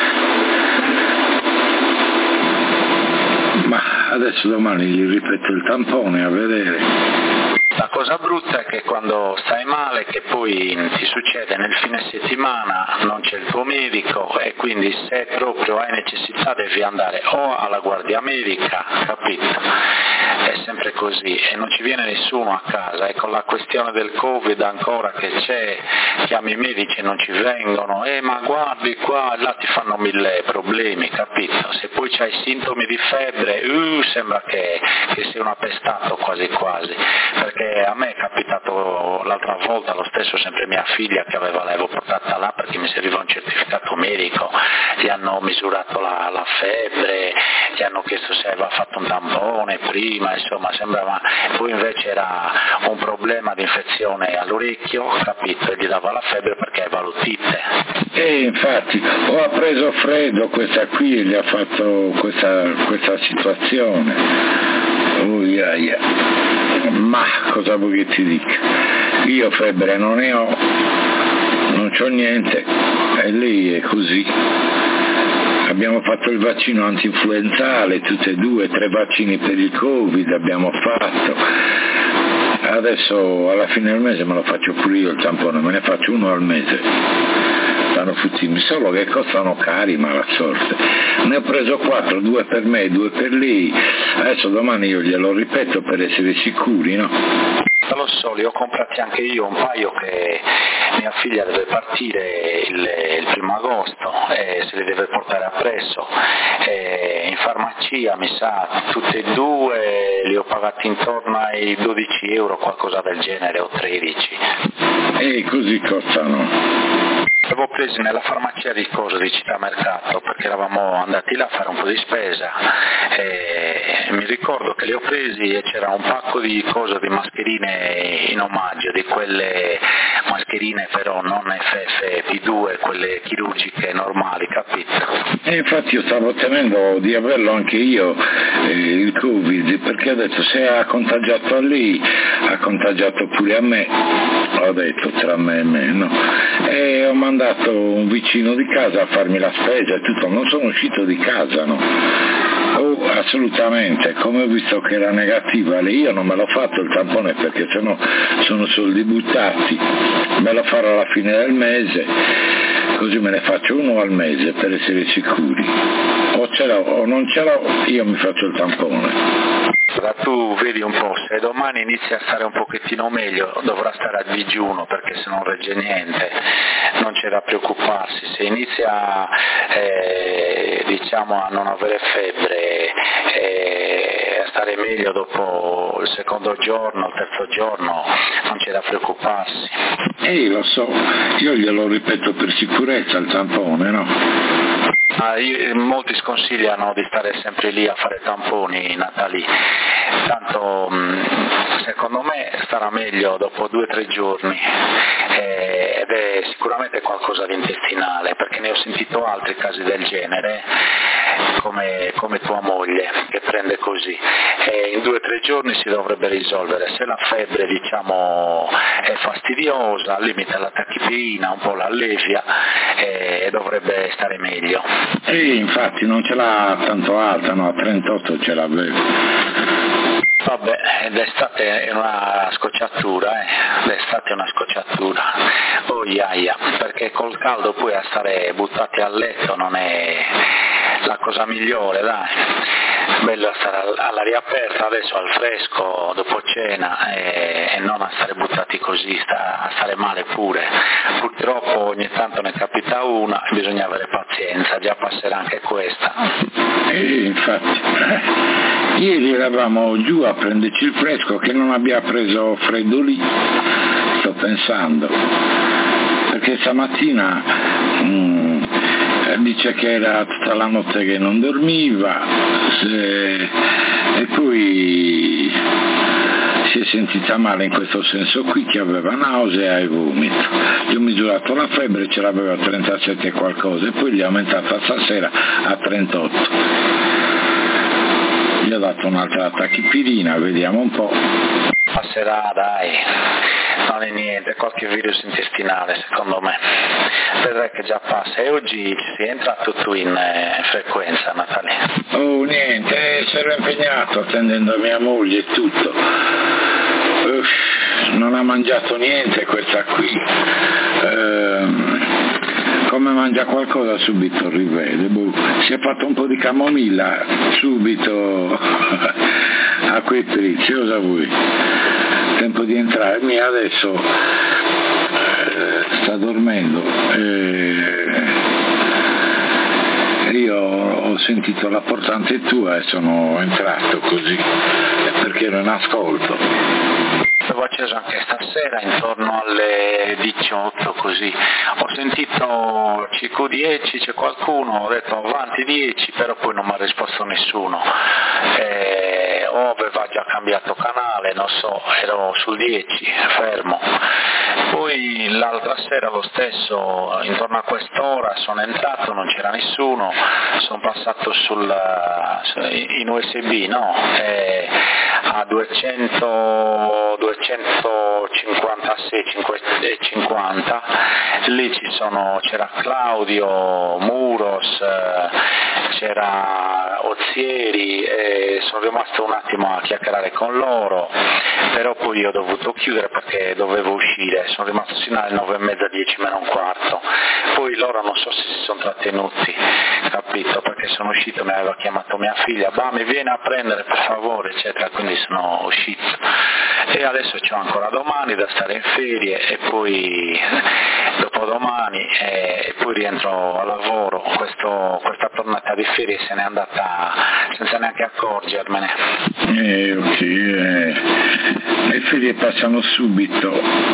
Ma adesso domani gli ripeto il tampone a vedere. La cosa brutta è che quando stai male, che poi ti succede nel fine settimana, non c'è il tuo medico e quindi se proprio hai necessità devi andare o alla guardia medica, capito? È sempre così e non ci viene nessuno a casa e con la questione del Covid ancora che c'è, chiami i medici e non ci vengono, eh ma guardi qua, là ti fanno mille problemi, capito? Se poi c'hai sintomi di febbre, uh, sembra che, che sei un appestato quasi quasi, perché a me è capitato l'altra volta lo stesso, sempre mia figlia che aveva, l'avevo portata là perché mi serviva un certificato medico, gli hanno misurato la, la febbre, gli hanno chiesto se aveva fatto un tampone prima, insomma sembrava, poi invece era un problema di infezione all'orecchio, capito, e gli dava la febbre perché aveva l'otite. E infatti ho preso freddo questa qui e gli ha fatto questa, questa situazione. Oh, yeah, yeah. Ma cosa vuoi che ti dica? Io febbre non ne ho, non c'ho niente e lei è così. Abbiamo fatto il vaccino antinfluenzale, tutte e due, tre vaccini per il Covid abbiamo fatto. Adesso alla fine del mese me lo faccio pure io il tampone, me ne faccio uno al mese. Stanno futtimi, solo che costano cari, mala sorte. Ne ho preso quattro, due per me, due per lei. Adesso domani io glielo ripeto per essere sicuri, no? Lo so, li ho comprati anche io, un paio che mia figlia deve partire il, il primo agosto e se li deve portare appresso. E in farmacia mi sa, tutte e due li ho pagati intorno ai dodici euro, qualcosa del genere, o tredici. E così costano. Avevo preso nella farmacia di cosa di Città Mercato perché eravamo andati là a fare un po' di spesa e mi ricordo che li ho presi e c'era un pacco di cose, di mascherine in omaggio, di quelle mascherine però non F F P due, quelle chirurgiche normali, capito? E infatti io stavo temendo di averlo anche io eh, il Covid, perché ho detto se ha contagiato a lei ha contagiato pure a me, ho detto tra me e me, no? E ho mandato un vicino di casa a farmi la spesa e tutto, non sono uscito di casa, no? Oh, assolutamente, come ho visto che era negativa, io non me l'ho fatto il tampone perché sennò sono soldi buttati, me lo farò alla fine del mese, così me ne faccio uno al mese per essere sicuri, o ce l'ho o non ce l'ho, io mi faccio il tampone. Tu vedi un po', se domani inizia a stare un pochettino meglio dovrà stare a digiuno perché se non regge niente non c'è da preoccuparsi, se inizia eh, diciamo a non avere febbre e a stare meglio dopo il secondo giorno, il terzo giorno non c'è da preoccuparsi. Ehi, lo so, io glielo ripeto per sicurezza il tampone, no? Ah, io, molti sconsigliano di stare sempre lì a fare tamponi natali, tanto mh, secondo me starà meglio dopo due o tre giorni eh, ed è sicuramente qualcosa di intestinale perché ne ho sentito altri casi del genere come, come tua moglie che prende così e in due o tre giorni si dovrebbe risolvere, se la febbre diciamo è fastidiosa al limite la tachipirina un po' la allevia e eh, dovrebbe stare meglio. Sì, infatti non ce l'ha tanto alta, no, a trentotto ce l'avevo. Vabbè, d'estate è una scocciatura, eh. D'estate è una scocciatura, oh iaia, perché col caldo poi a stare buttati a letto non è la cosa migliore, dai. bello stare all'aria aperta, adesso al fresco dopo cena e, e non a stare buttati così, sta, a stare male pure. Purtroppo ogni tanto ne capita una e bisogna avere pazienza, già passerà anche questa. E infatti, eh, ieri eravamo giù a prenderci il fresco, che non abbia preso freddo lì, sto pensando, perché stamattina mh, dice che era tutta la notte che non dormiva, se, e poi si è sentita male in questo senso qui, che aveva nausea e vomito. Gli ho misurato la febbre, ce l'aveva a trentasette e qualcosa, e poi gli è aumentata stasera a trentotto. Gli ho dato un'altra tachipirina, vediamo un po'. Passerà, dai, non è niente, qualche virus intestinale secondo me, vedrai che già passa. E oggi ci sei entrato tu in eh, frequenza, Natale? Oh, niente, ero impegnato attendendo mia moglie e tutto. Uff, non ha mangiato niente questa qui. Ehm, come mangia qualcosa subito rivede. Boh. Si è fatto un po' di camomilla subito a quei prizzi, cosa vuoi? Tempo di entrare, mia adesso eh, sta dormendo. Eh, io ho sentito la portante tua e sono entrato così, perché ero in ascolto. L'avevo acceso anche stasera intorno alle diciotto così, ho sentito C Q dieci, c'è qualcuno, ho detto avanti dieci, però poi non mi ha risposto nessuno, eh, o aveva già cambiato canale, non so, ero sul dieci, fermo. Poi l'altra sera lo stesso, intorno a quest'ora sono entrato, non c'era nessuno, sono passato sul, in U S B, no? Eh, a duecento, duecentocinquantasei e cinquanta, lì ci sono, c'era Claudio, Muros, c'era Ozieri, e sono rimasto un attimo a chiacchierare con loro, però poi ho dovuto chiudere perché dovevo uscire, sono rimasto sino alle nove e mezza, dieci meno un quarto, poi loro non so se si sono trattenuti, capito, perché sono uscito, mi aveva chiamato mia figlia, bah mi viene a prendere per favore, eccetera, quindi sono uscito, e adesso c'ho ancora domani da stare in ferie e poi dopodomani e, e poi rientro al lavoro. Questo, questa tornata di ferie se n'è andata senza neanche accorgermene. Eh, ok, eh. Le ferie passano subito,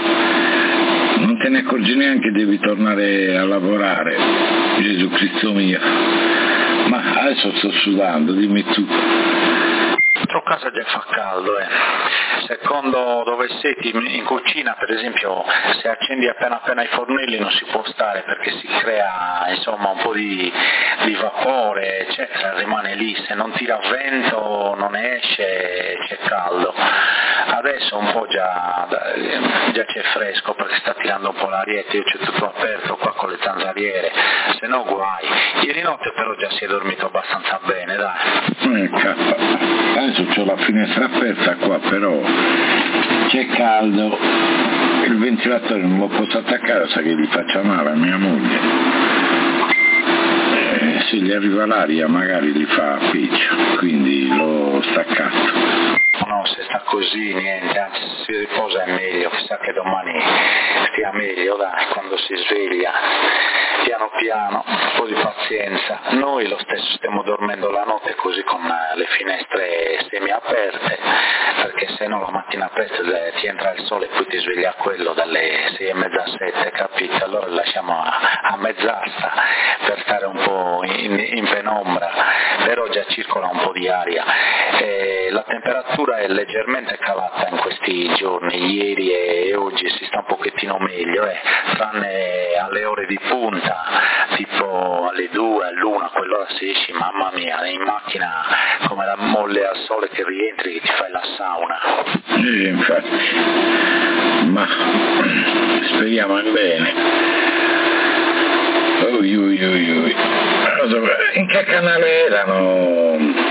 non te ne accorgi neanche, devi tornare a lavorare, Gesù Cristo mio. Ma adesso sto sudando, dimmi tu. Dentro casa già fa caldo, eh. Secondo dove siete in cucina, per esempio, se accendi appena appena i fornelli non si può stare perché si crea insomma un po' di, di vapore, eccetera, rimane lì, se non tira vento non esce, c'è caldo. Adesso un po' già, già c'è fresco perché sta tirando un po' l'ariete, io c'ho tutto aperto qua con le zanzariere, se no guai. Ieri notte però già si è dormito abbastanza bene, dai. Eh, adesso c'ho la finestra aperta qua, però c'è caldo, il ventilatore non lo posso attaccare, sa che gli faccia male a mia moglie, eh, se gli arriva l'aria magari gli fa peggio, quindi l'ho staccato. No, se sta così niente, anzi se si riposa è meglio, chissà che domani stia meglio, dai, quando si sveglia, piano piano, un po' di pazienza. Noi lo stesso stiamo dormendo la notte così con le finestre semi aperte, perché se no la mattina presto ti entra il sole e poi ti sveglia quello dalle sei e mezza a sette, capito? Allora lasciamo a, a mezz'asta per stare un po' in, in penombra, però già circola un po' di aria. E la temperatura è leggermente calata in questi giorni, ieri e oggi si sta un pochettino meglio, eh, tranne alle ore di punta, tipo alle due, all'una, quell'ora si esce, mamma mia, in macchina come la molle al sole che rientri e ti fai la sauna. Sì, infatti, ma speriamo in bene. Ui, ui, ui, ui. In che canale erano?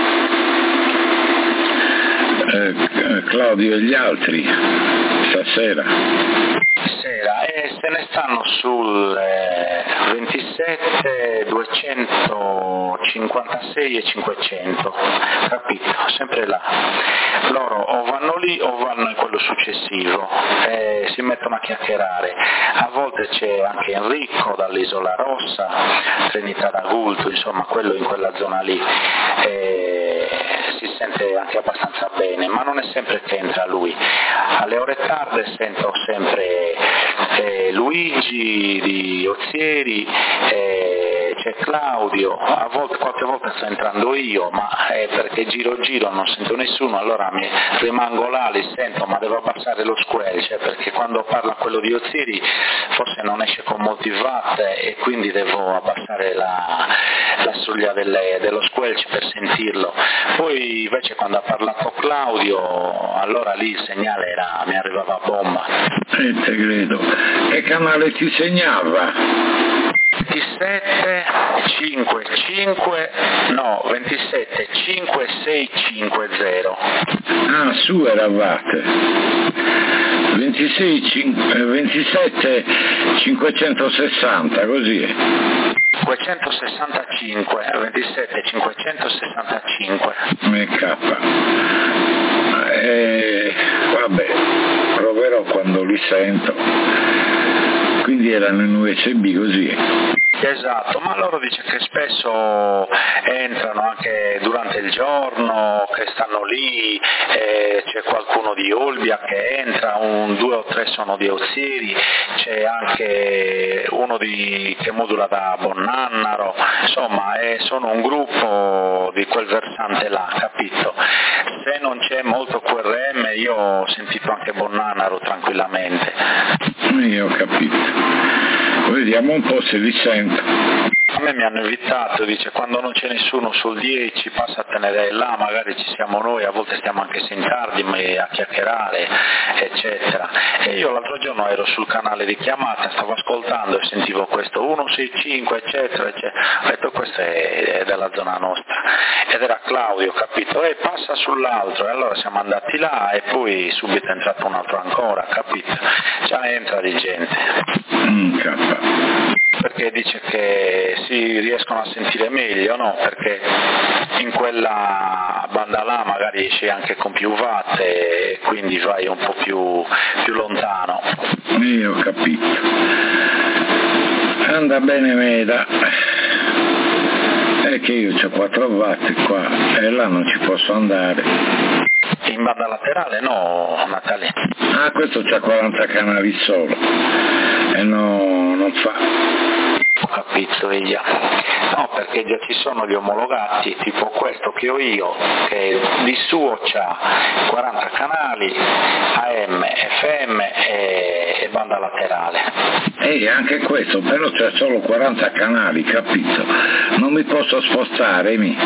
Eh, Claudio e gli altri stasera? Buonasera, e se ne stanno sul eh, ventisette, duecentocinquantasei e cinquecento, capito? Sempre là. Loro o vanno lì o vanno in quello successivo, e si mettono a chiacchierare. A volte c'è anche Enrico dall'Isola Rossa, Trinità d'Agulto, insomma quello in quella zona lì. E si sente anche abbastanza bene, ma non è sempre che entra lui. Alle ore tarde sento sempre eh, Luigi di Ozieri, eh, c'è Claudio, a volte, qualche volta sto entrando io, ma è perché giro giro non sento nessuno, allora mi rimango là, li sento, ma devo abbassare lo squelch, cioè perché quando parla quello di Ozieri forse non esce con molti watt e quindi devo abbassare la, la soglia delle, dello squelch per sentirlo. Poi invece quando ha parlato Claudio, allora lì il segnale era, mi arrivava a bomba. Eh, te credo. Che canale ti segnava? ventisette cinquantacinque, no, ventisette cinquantasei cinquanta. Ah, su eravate. ventisei, ventisette cinquecentosessanta, così è. cinquecentosessantacinque, ventisette cinquecentosessantacinque. M K. Eh, vabbè, proverò quando li sento. Quindi erano in U S B, così. Esatto, ma loro dice che spesso entrano anche durante il giorno, che stanno lì, eh, c'è qualcuno di Olbia che entra, un, due o tre sono di Ozieri, c'è anche uno di, che modula da Bonnannaro, insomma eh, sono un gruppo di quel versante là, capito? Se non c'è molto Q R M io ho sentito anche Bonnannaro tranquillamente. Io ho capito. Vediamo un po' se li sento. A me mi hanno invitato, dice quando non c'è nessuno sul dieci passatene là, magari ci siamo noi, a volte stiamo anche sin tardi a chiacchierare, eccetera. E io l'altro giorno ero sul canale di chiamata, stavo ascoltando e sentivo questo uno sei cinque, eccetera, eccetera. Ho detto questo è, è della zona nostra. Ed era Claudio, capito? E passa sull'altro, e allora siamo andati là e poi subito è entrato un altro ancora, capito? Già entra di gente. Mm, K. Perché dice che si riescono a sentire meglio, no? Perché in quella banda là magari esci anche con più watt e quindi vai un po' più, più lontano. Io ho capito. Anda bene Meda. È che io ho quattro watt qua e là non ci posso andare. In banda laterale no, Natalia. Ah, questo c'ha quaranta canali solo e no, non fa. Ho capito io. No, perché già ci sono gli omologati, tipo questo che ho io, che di suo c'ha quaranta canali, A M, F M e, e banda laterale. E anche questo, però c'ha solo quaranta canali, capito? Non mi posso spostare, mi.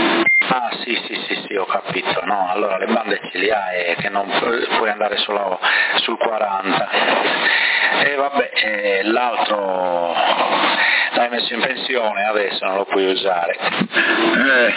Ah sì sì sì sì ho capito, no, allora le bande ce li hai e che non puoi andare solo sul quaranta. E vabbè, eh, l'altro l'hai messo in pensione, adesso non lo puoi usare. Eh,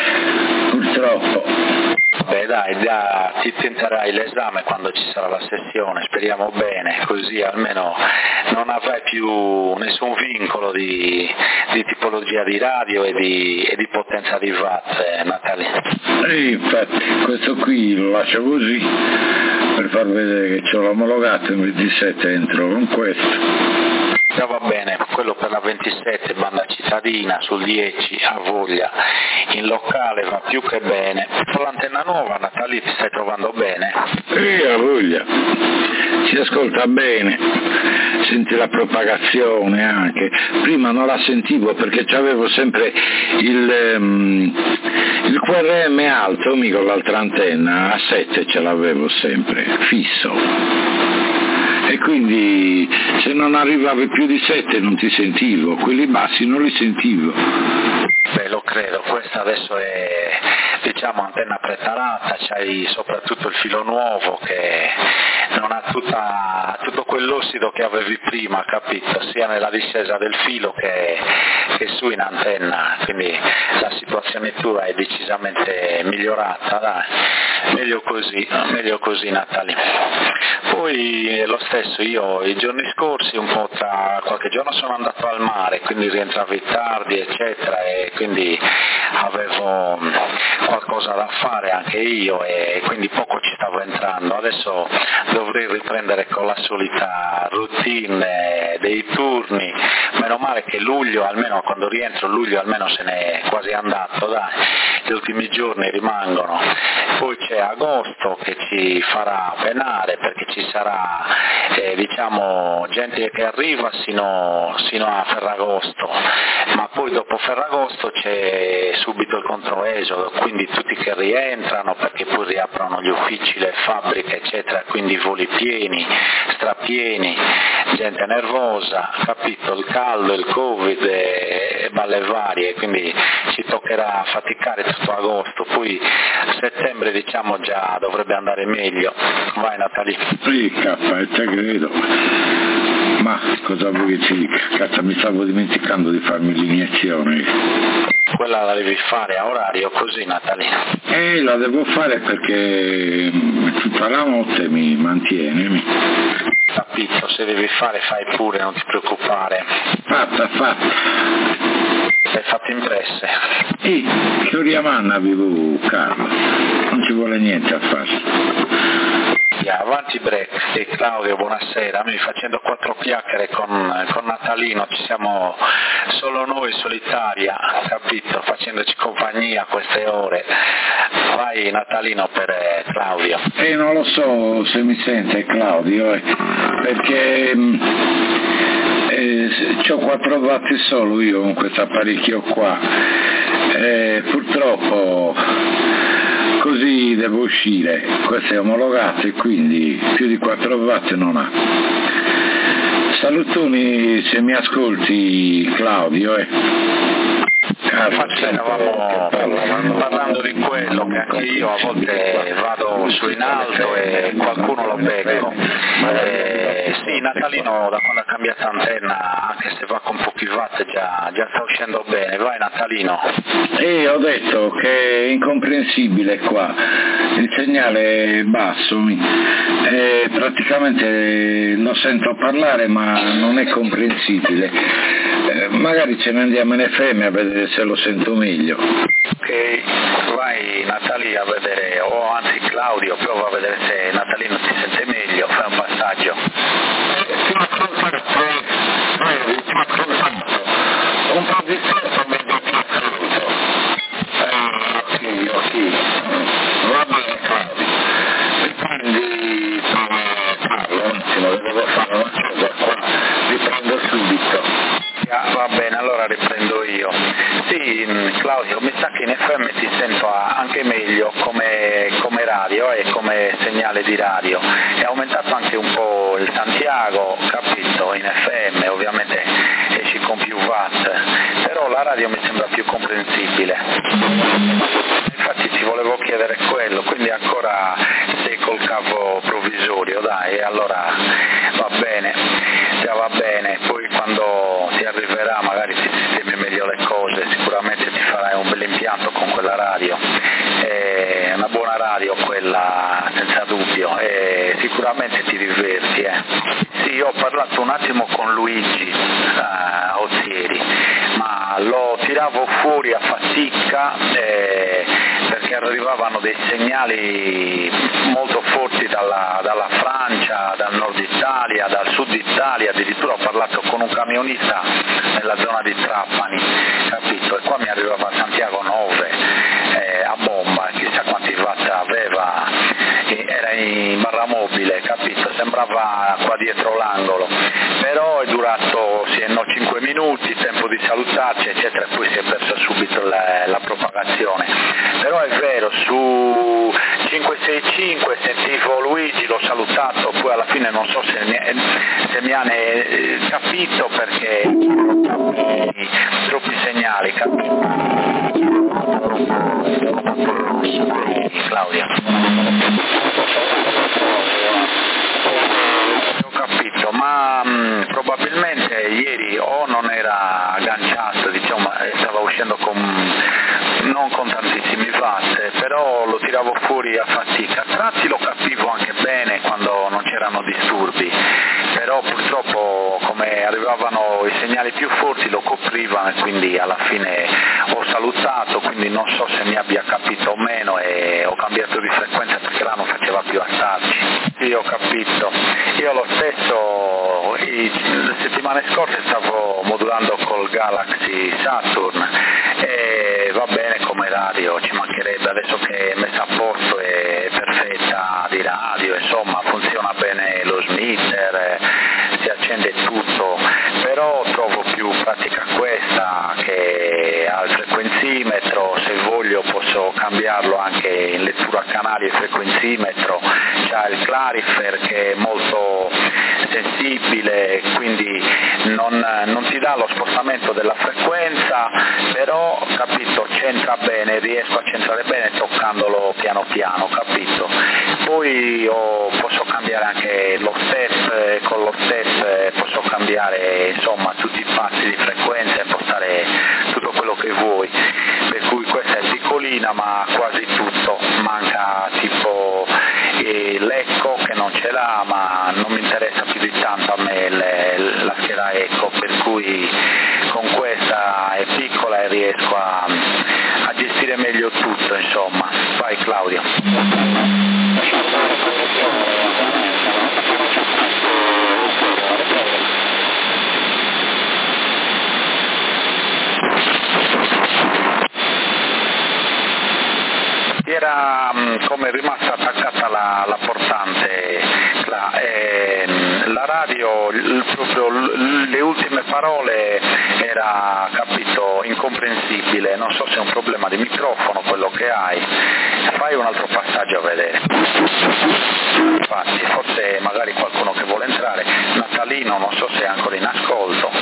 purtroppo. Beh dai, da, ti tenterai l'esame quando ci sarà la sessione, speriamo bene, così almeno non avrai più nessun vincolo di, di tipologia di radio e di, e di potenza di watt, eh, Natalia. E infatti, questo qui lo lascio così, per far vedere che ce l'ho omologato, in ventisette entro con questo. Già va bene, quello per la ventisette banda cittadina, sul dieci a voglia, in locale va più che bene. Con l'antenna nuova, Natalia, ti stai trovando bene? Sì, a voglia, si ascolta bene, senti la propagazione anche. Prima non la sentivo perché c'avevo sempre il, um, il Q R M alto, mica con l'altra antenna, a sette ce l'avevo sempre, fisso. E quindi se non arrivavi più di sette non ti sentivo, quelli bassi non li sentivo. Beh, lo credo, questa adesso è, diciamo, antenna pretarata, c'hai soprattutto il filo nuovo che non ha tutta, tutto quell'ossido che avevi prima, capito? Sia nella discesa del filo che, che su in antenna, quindi la situazione tua è decisamente migliorata, dai. meglio così, meglio così Natali. Poi lo stesso io i giorni scorsi, un po' tra qualche giorno sono andato al mare, quindi rientravi tardi eccetera e quindi avevo qualcosa da fare anche io e quindi poco ci stavo entrando. Adesso dovrei riprendere con la solita routine dei turni, meno male che luglio, almeno quando rientro luglio almeno se n'è quasi andato, dai, gli ultimi giorni rimangono. Poi c'è agosto che ci farà penare perché ci sarà eh, diciamo gente che arriva sino, sino a Ferragosto, ma poi dopo Ferragosto c'è subito il controesodo, quindi tutti che rientrano perché poi riaprono gli uffici, le fabbriche eccetera, quindi voli pieni, strapieni, gente nervosa, capito, il caldo, il covid e, e balle varie, quindi ci toccherà faticare tutto agosto, poi settembre diciamo già dovrebbe andare meglio. Vai Natali. Sì, K, te credo. Ma cosa vuoi che ci dica? Cazzo, mi stavo dimenticando di farmi l'iniezione. Quella la devi fare a orario così Natali. Eh, la devo fare perché tutta la notte mi mantiene. Mi... Capito, se devi fare fai pure, non ti preoccupare. Fatta, fatta. Sei fatto impresse. Sì, Chioriamanna avevo Carlo, non ci vuole niente a fare. Yeah, avanti break, e Claudio buonasera, mi facendo quattro chiacchiere con, con Natalino, ci siamo solo noi solitaria, capito, facendoci compagnia a queste ore. Vai Natalino per eh, Claudio. Eh, non lo so se mi sente Claudio, eh, perché eh, ho quattro watt solo io con questo apparecchio qua, eh, purtroppo così devo uscire, questo è omologato e quindi più di quattro watt non ha. Salutoni se mi ascolti Claudio. Eh. Infatti eravamo parlando di quello che anche io a volte vado su in alto e qualcuno lo becco. Eh, sì, Natalino da quando ha cambiato antenna, anche se va con pochi watt già, già sta uscendo bene. Vai Natalino. E ho detto che è incomprensibile qua, il segnale è basso, eh, praticamente lo sento parlare ma non è comprensibile. Eh, magari ce ne andiamo in F M a vedere se lo sento meglio. Ok, vai Natalia a vedere, o anzi Claudio, prova a vedere se Natalino ti sente meglio, fai un passaggio. Un po' di tempo mi è piaciuto. Eh, sì, sì. Va bene Claudio. E quindi Carlo, un attimo, devo fare una cosa qua, riprendo subito. Va bene, allora riprendo io. Sì, Claudio, mi sa che in F M ti sento anche meglio come, come radio e come segnale di radio. È aumentato anche un po' il Santiago, capito, in F M, ovviamente esci con più watt, però la radio mi sembra più comprensibile. Infatti ti volevo chiedere quello, quindi ancora sei col cavo provvisorio, dai, allora va bene, già va bene, poi quando ti arriverà magari ti sistemi meglio le cose, sicuramente ti farai un bel impianto con quella radio, è una buona radio quella senza dubbio e sicuramente ti diverti. Eh. Sì, io ho parlato un attimo con Luigi uh, Ozieri, ma lo tiravo fuori a fatica eh, perché arrivavano dei segnali molto forti dalla, dalla Francia, dal nord Italia, dal sud Italia, addirittura ho parlato con un camionista nella zona di Trapani, capito? E qua mi arrivava a Santiago nove eh, a bomba, chissà quanti watt aveva, era in barra mobile, capito? Sembrava qua dietro l'angolo, però è durato sì, no, cinque minuti, tempo di salutarci eccetera, e poi si è persa subito la, la propagazione. Però è vero, su cinque sei cinque sentivo Luigi, l'ho salutato, poi alla fine non so se mi, se mi ha ne, capito perché troppi, troppi segnali, capito? Claudia. Ho capito, ma mh, probabilmente ieri o non era agganciato, diciamo, stava uscendo con non con tantissimi watt, però lo tiravo fuori a fatica però purtroppo come arrivavano i segnali più forti lo coprivano e quindi alla fine ho salutato, quindi non so se mi abbia capito o meno e ho cambiato di frequenza perché là non faceva più assaggi. Sì, ho capito. Io lo stesso, i, le settimane scorse stavo modulando col Galaxy Saturn e va bene come radio, ci mancherebbe, adesso che è messa a posto è perfetta di radio, insomma funziona bene lo smitter, si accende tutto, però trovo più pratica questa che al frequenzimetro, se voglio posso cambiarlo anche in lettura canali e frequenzimetro, c'ha il clarifier che è molto sensibile, quindi non, non ti dà lo spostamento della frequenza, però capito, c'entra bene, riesco a centrare bene toccandolo piano piano, capito? Poi oh, posso cambiare anche lo step, eh, con lo step eh, posso cambiare insomma tutti i passi di frequenza e impostare tutto quello che vuoi, per cui questa è piccolina ma quasi tutto, manca tipo eh, l'Eco che non ce l'ha, ma non mi interessa più di tanto a me le, la scheda Eco, per cui con questa è piccola e riesco a, a gestire meglio tutto, insomma. Vai Claudio. Era come è rimasta attaccata la, la portante, la, eh, la radio, il, proprio le ultime parole era, capito, incomprensibile, non so se è un problema di microfono quello che hai, fai un altro passaggio a vedere. Infatti, forse magari qualcuno che vuole entrare, Natalino non so se è ancora in ascolto.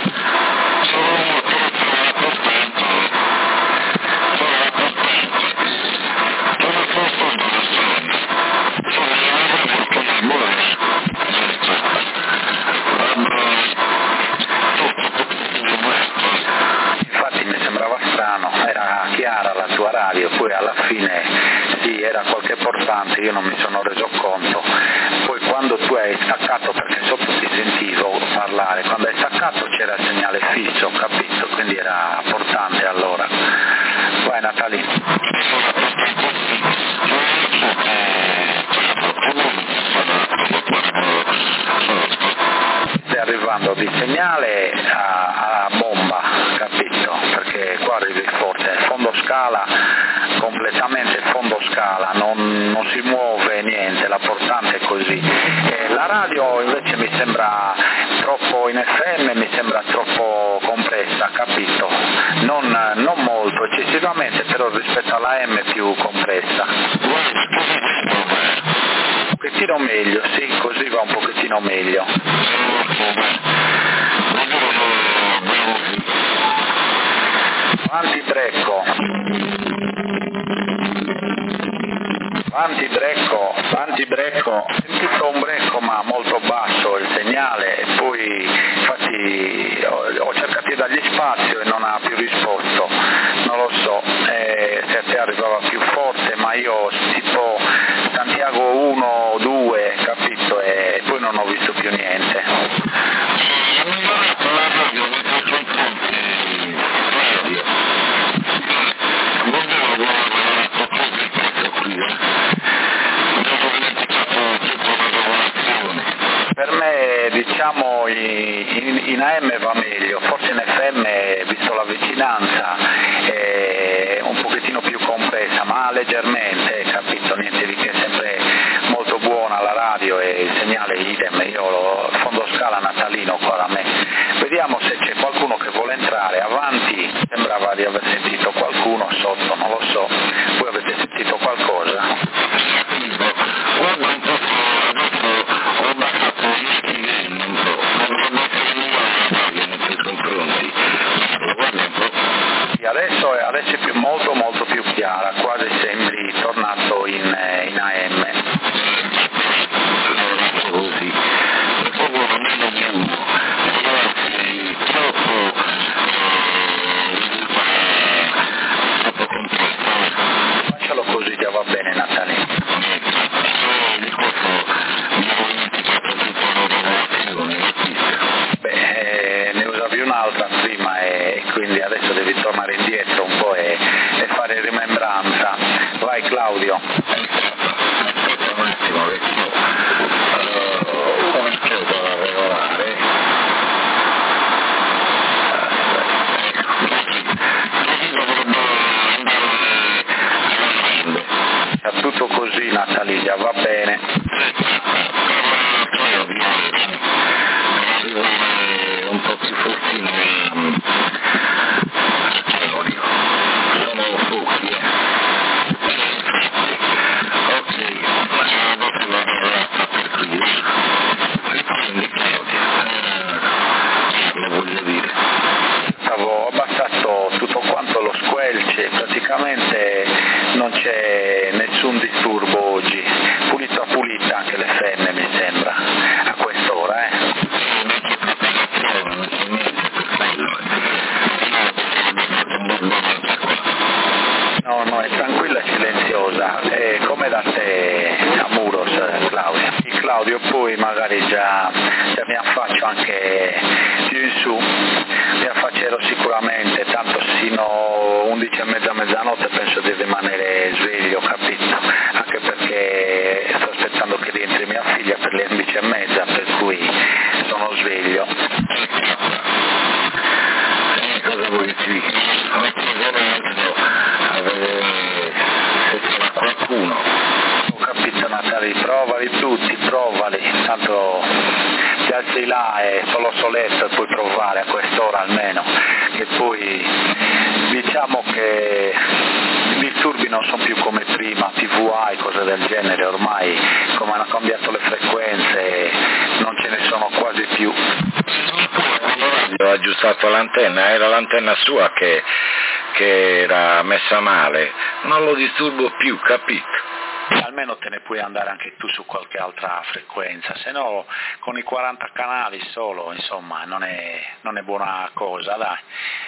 Infatti mi sembrava strano, era chiara la tua radio, poi alla fine sì, era qualche portante, io non mi sono reso conto, poi quando tu hai staccato, perché sotto ti sentivo parlare, quando hai staccato c'era il segnale fisso, capito, quindi era portante allora. Vai Natalino. Stai arrivando di segnale a, a bomba, capito? Perché qua arrivi forte, fondo scala, completamente fondo scala, non, non si muove niente, la portante è così. E la radio invece mi sembra troppo in F M, mi sembra troppo compressa, capito? Non, non molto, eccessivamente, però rispetto alla M più compressa. Un pochettino meglio, sì, così va un pochettino meglio. Avanti Brecco. Avanti Brecco, avanti Brecco, sentito un brecco ma molto basso il segnale, e poi infatti ho, ho cercato di dargli spazio e non ha più risposto, non lo so eh, se a te arrivava più forte, ma io tipo Santiago uno, due, capito, e poi non ho visto più niente. Per me diciamo in, in A M va meglio, forse in F M visto la vicinanza è un pochettino più compressa, ma leggermente, capito, niente di che, sempre molto buona la radio e il segnale idem, io lo fondo scala natalino qua da me. Vediamo se c'è qualcuno che vuole entrare, avanti, sembrava di aver sentito qualcuno sotto, non lo so, voi avete sentito qualcosa? Adesso, adesso è più, molto molto più chiara, quasi sembri tornato in, in A M. Così. Claudia, va bene. Un po' più fortino Claudio, sono fuochi, eh. Ok, ma dopo la parlata per qui, quindi Claudia, eh, lo voglio dire. Avevo abbassato tutto quanto lo squelch, praticamente non c'è nessun disturbo oggi, pulita pulita anche le fenne mi sembra, a quest'ora eh. No, no, è tranquilla e silenziosa, è come da te a Muros, Claudia. Il Claudio poi magari già, già mi affaccio anche più in su, mi affaccerò sicuramente, tanto sino undici e mezza, mezzanotte penso di rimanere sveglio, capito? Anche perché sto aspettando che rientri mia figlia per le undici e mezza, per cui sono sveglio. Cosa vuoi dire? Se c'era qualcuno. Ho capito Natale, provali tutti, provali, tanto ti alzi là e solo soletto e puoi provare a quest'ora almeno, che poi diciamo che i disturbi non sono più come prima, tivù e cose del genere, ormai come hanno cambiato le frequenze non ce ne sono quasi più. Ho aggiustato l'antenna, era l'antenna sua che, che era messa male, non lo disturbo più, capito? Almeno te ne puoi andare anche tu su qualche altra frequenza, se no con i quaranta canali solo, insomma, non è, non è buona cosa, dai,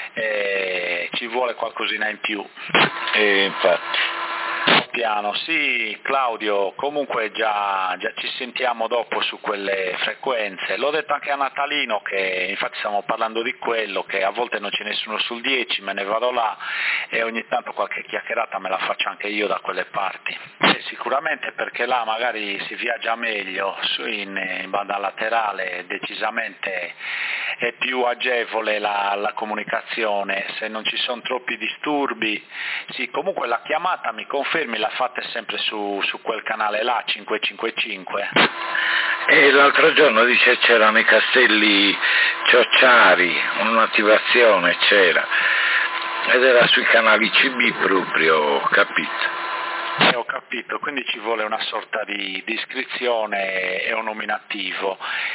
e ci vuole qualcosina in più. E infatti. Piano, sì Claudio, comunque già, già ci sentiamo dopo su quelle frequenze, l'ho detto anche a Natalino che infatti stiamo parlando di quello, che a volte non c'è nessuno sul dieci, me ne vado là e ogni tanto qualche chiacchierata me la faccio anche io da quelle parti, e sicuramente perché là magari si viaggia meglio, in, in banda laterale decisamente è più agevole la, la comunicazione, se non ci sono troppi disturbi, sì comunque la chiamata mi confermi la fate sempre su, su quel canale là, cinquecentocinquantacinque. E l'altro giorno dice c'erano i castelli Ciociari, un'attivazione c'era, ed era sui canali C B proprio, capito? Eh, ho capito, quindi ci vuole una sorta di, di iscrizione e un nominativo.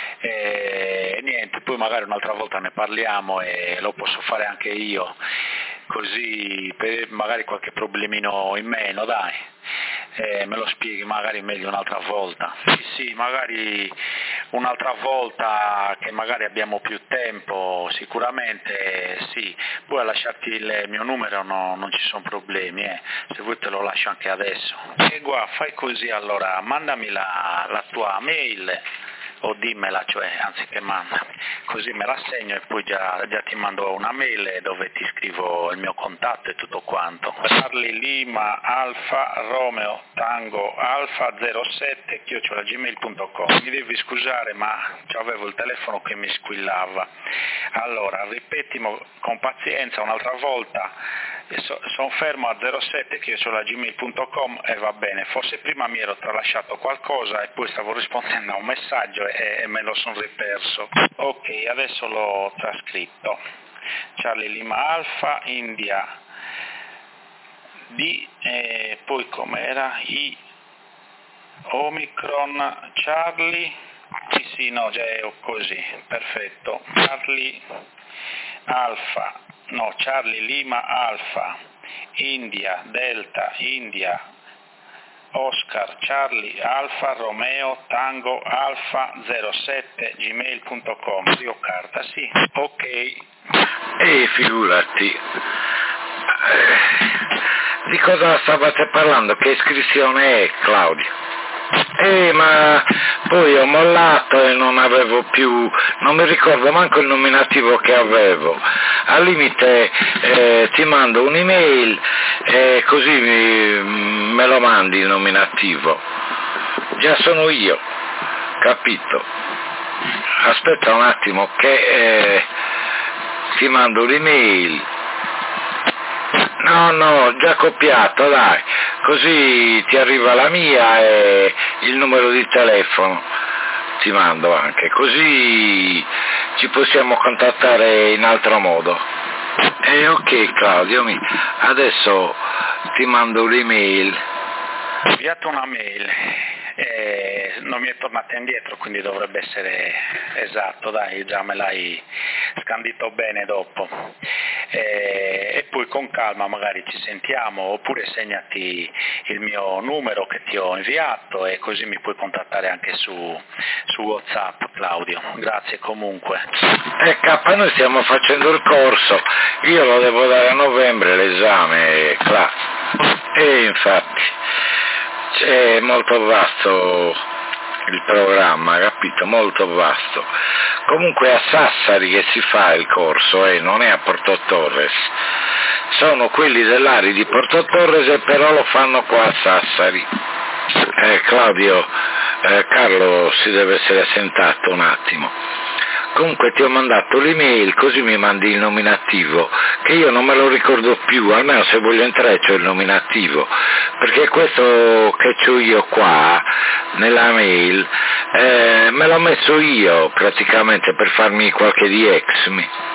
E niente, poi magari un'altra volta ne parliamo e lo posso fare anche io, così per magari qualche problemino in meno, dai, eh, me lo spieghi magari meglio un'altra volta. Sì, sì, magari un'altra volta che magari abbiamo più tempo, sicuramente sì, poi a lasciarti il mio numero no, non ci sono problemi, eh. Se vuoi te lo lascio anche adesso. E guarda, fai così allora, mandami la, la tua mail, o dimmela, cioè anziché mandami, così me la segno e poi già, già ti mando una mail dove ti scrivo il mio contatto e tutto quanto. Charlie Lima Alfa Romeo Tango Alfa zero sette chiocciola gmail punto com. Mi devi scusare ma avevo il telefono che mi squillava. Allora ripetimo con pazienza un'altra volta. So, sono fermo a zero sette chiocciola gmail punto com e va bene, forse prima mi ero tralasciato qualcosa e poi stavo rispondendo a un messaggio e, e me lo sono riperso. Ok, adesso l'ho trascritto. Charlie Lima Alfa India D e poi com'era? I Omicron Charlie, sì sì no già è così, perfetto. Charlie Alfa No, Charlie Lima Alfa, India, Delta, India, Oscar, Charlie, Alfa, Romeo, Tango, Alfa, zero sette, gmail punto com. Io carta, sì. Ok. E figurati. Eh, di cosa stavate parlando? Che iscrizione è, Claudio? Eh, ma poi ho mollato e non avevo più, non mi ricordo manco il nominativo che avevo. Al limite eh, ti mando un'email e così mi, me lo mandi il nominativo. Già sono io, capito? Aspetta un attimo che eh, ti mando l'email. No, no, già copiato, dai, così ti arriva la mia e il numero di telefono ti mando anche, così ci possiamo contattare in altro modo. E ok Claudio, mi... adesso ti mando un'email. Inviato una mail, eh, non mi è tornata indietro, quindi dovrebbe essere esatto, dai, già me l'hai scandito bene dopo. Eh, e poi con calma magari ci sentiamo, oppure segnati il mio numero che ti ho inviato e così mi puoi contattare anche su, su WhatsApp, Claudio. Grazie comunque. Eh K, noi stiamo facendo il corso, io lo devo dare a novembre l'esame, Cla. E infatti è molto vasto il programma, capito? Molto vasto. Comunque a Sassari che si fa il corso e eh, non è a Porto Torres. Sono quelli dell'area di Porto Torres e però lo fanno qua a Sassari. Eh, Claudio, eh, Carlo si deve essere assentato un attimo. Comunque ti ho mandato l'email, così mi mandi il nominativo, che io non me lo ricordo più, almeno se voglio entrare c'ho il nominativo, perché questo che c'ho io qua, nella mail, eh, me l'ho messo io praticamente per farmi qualche di ex.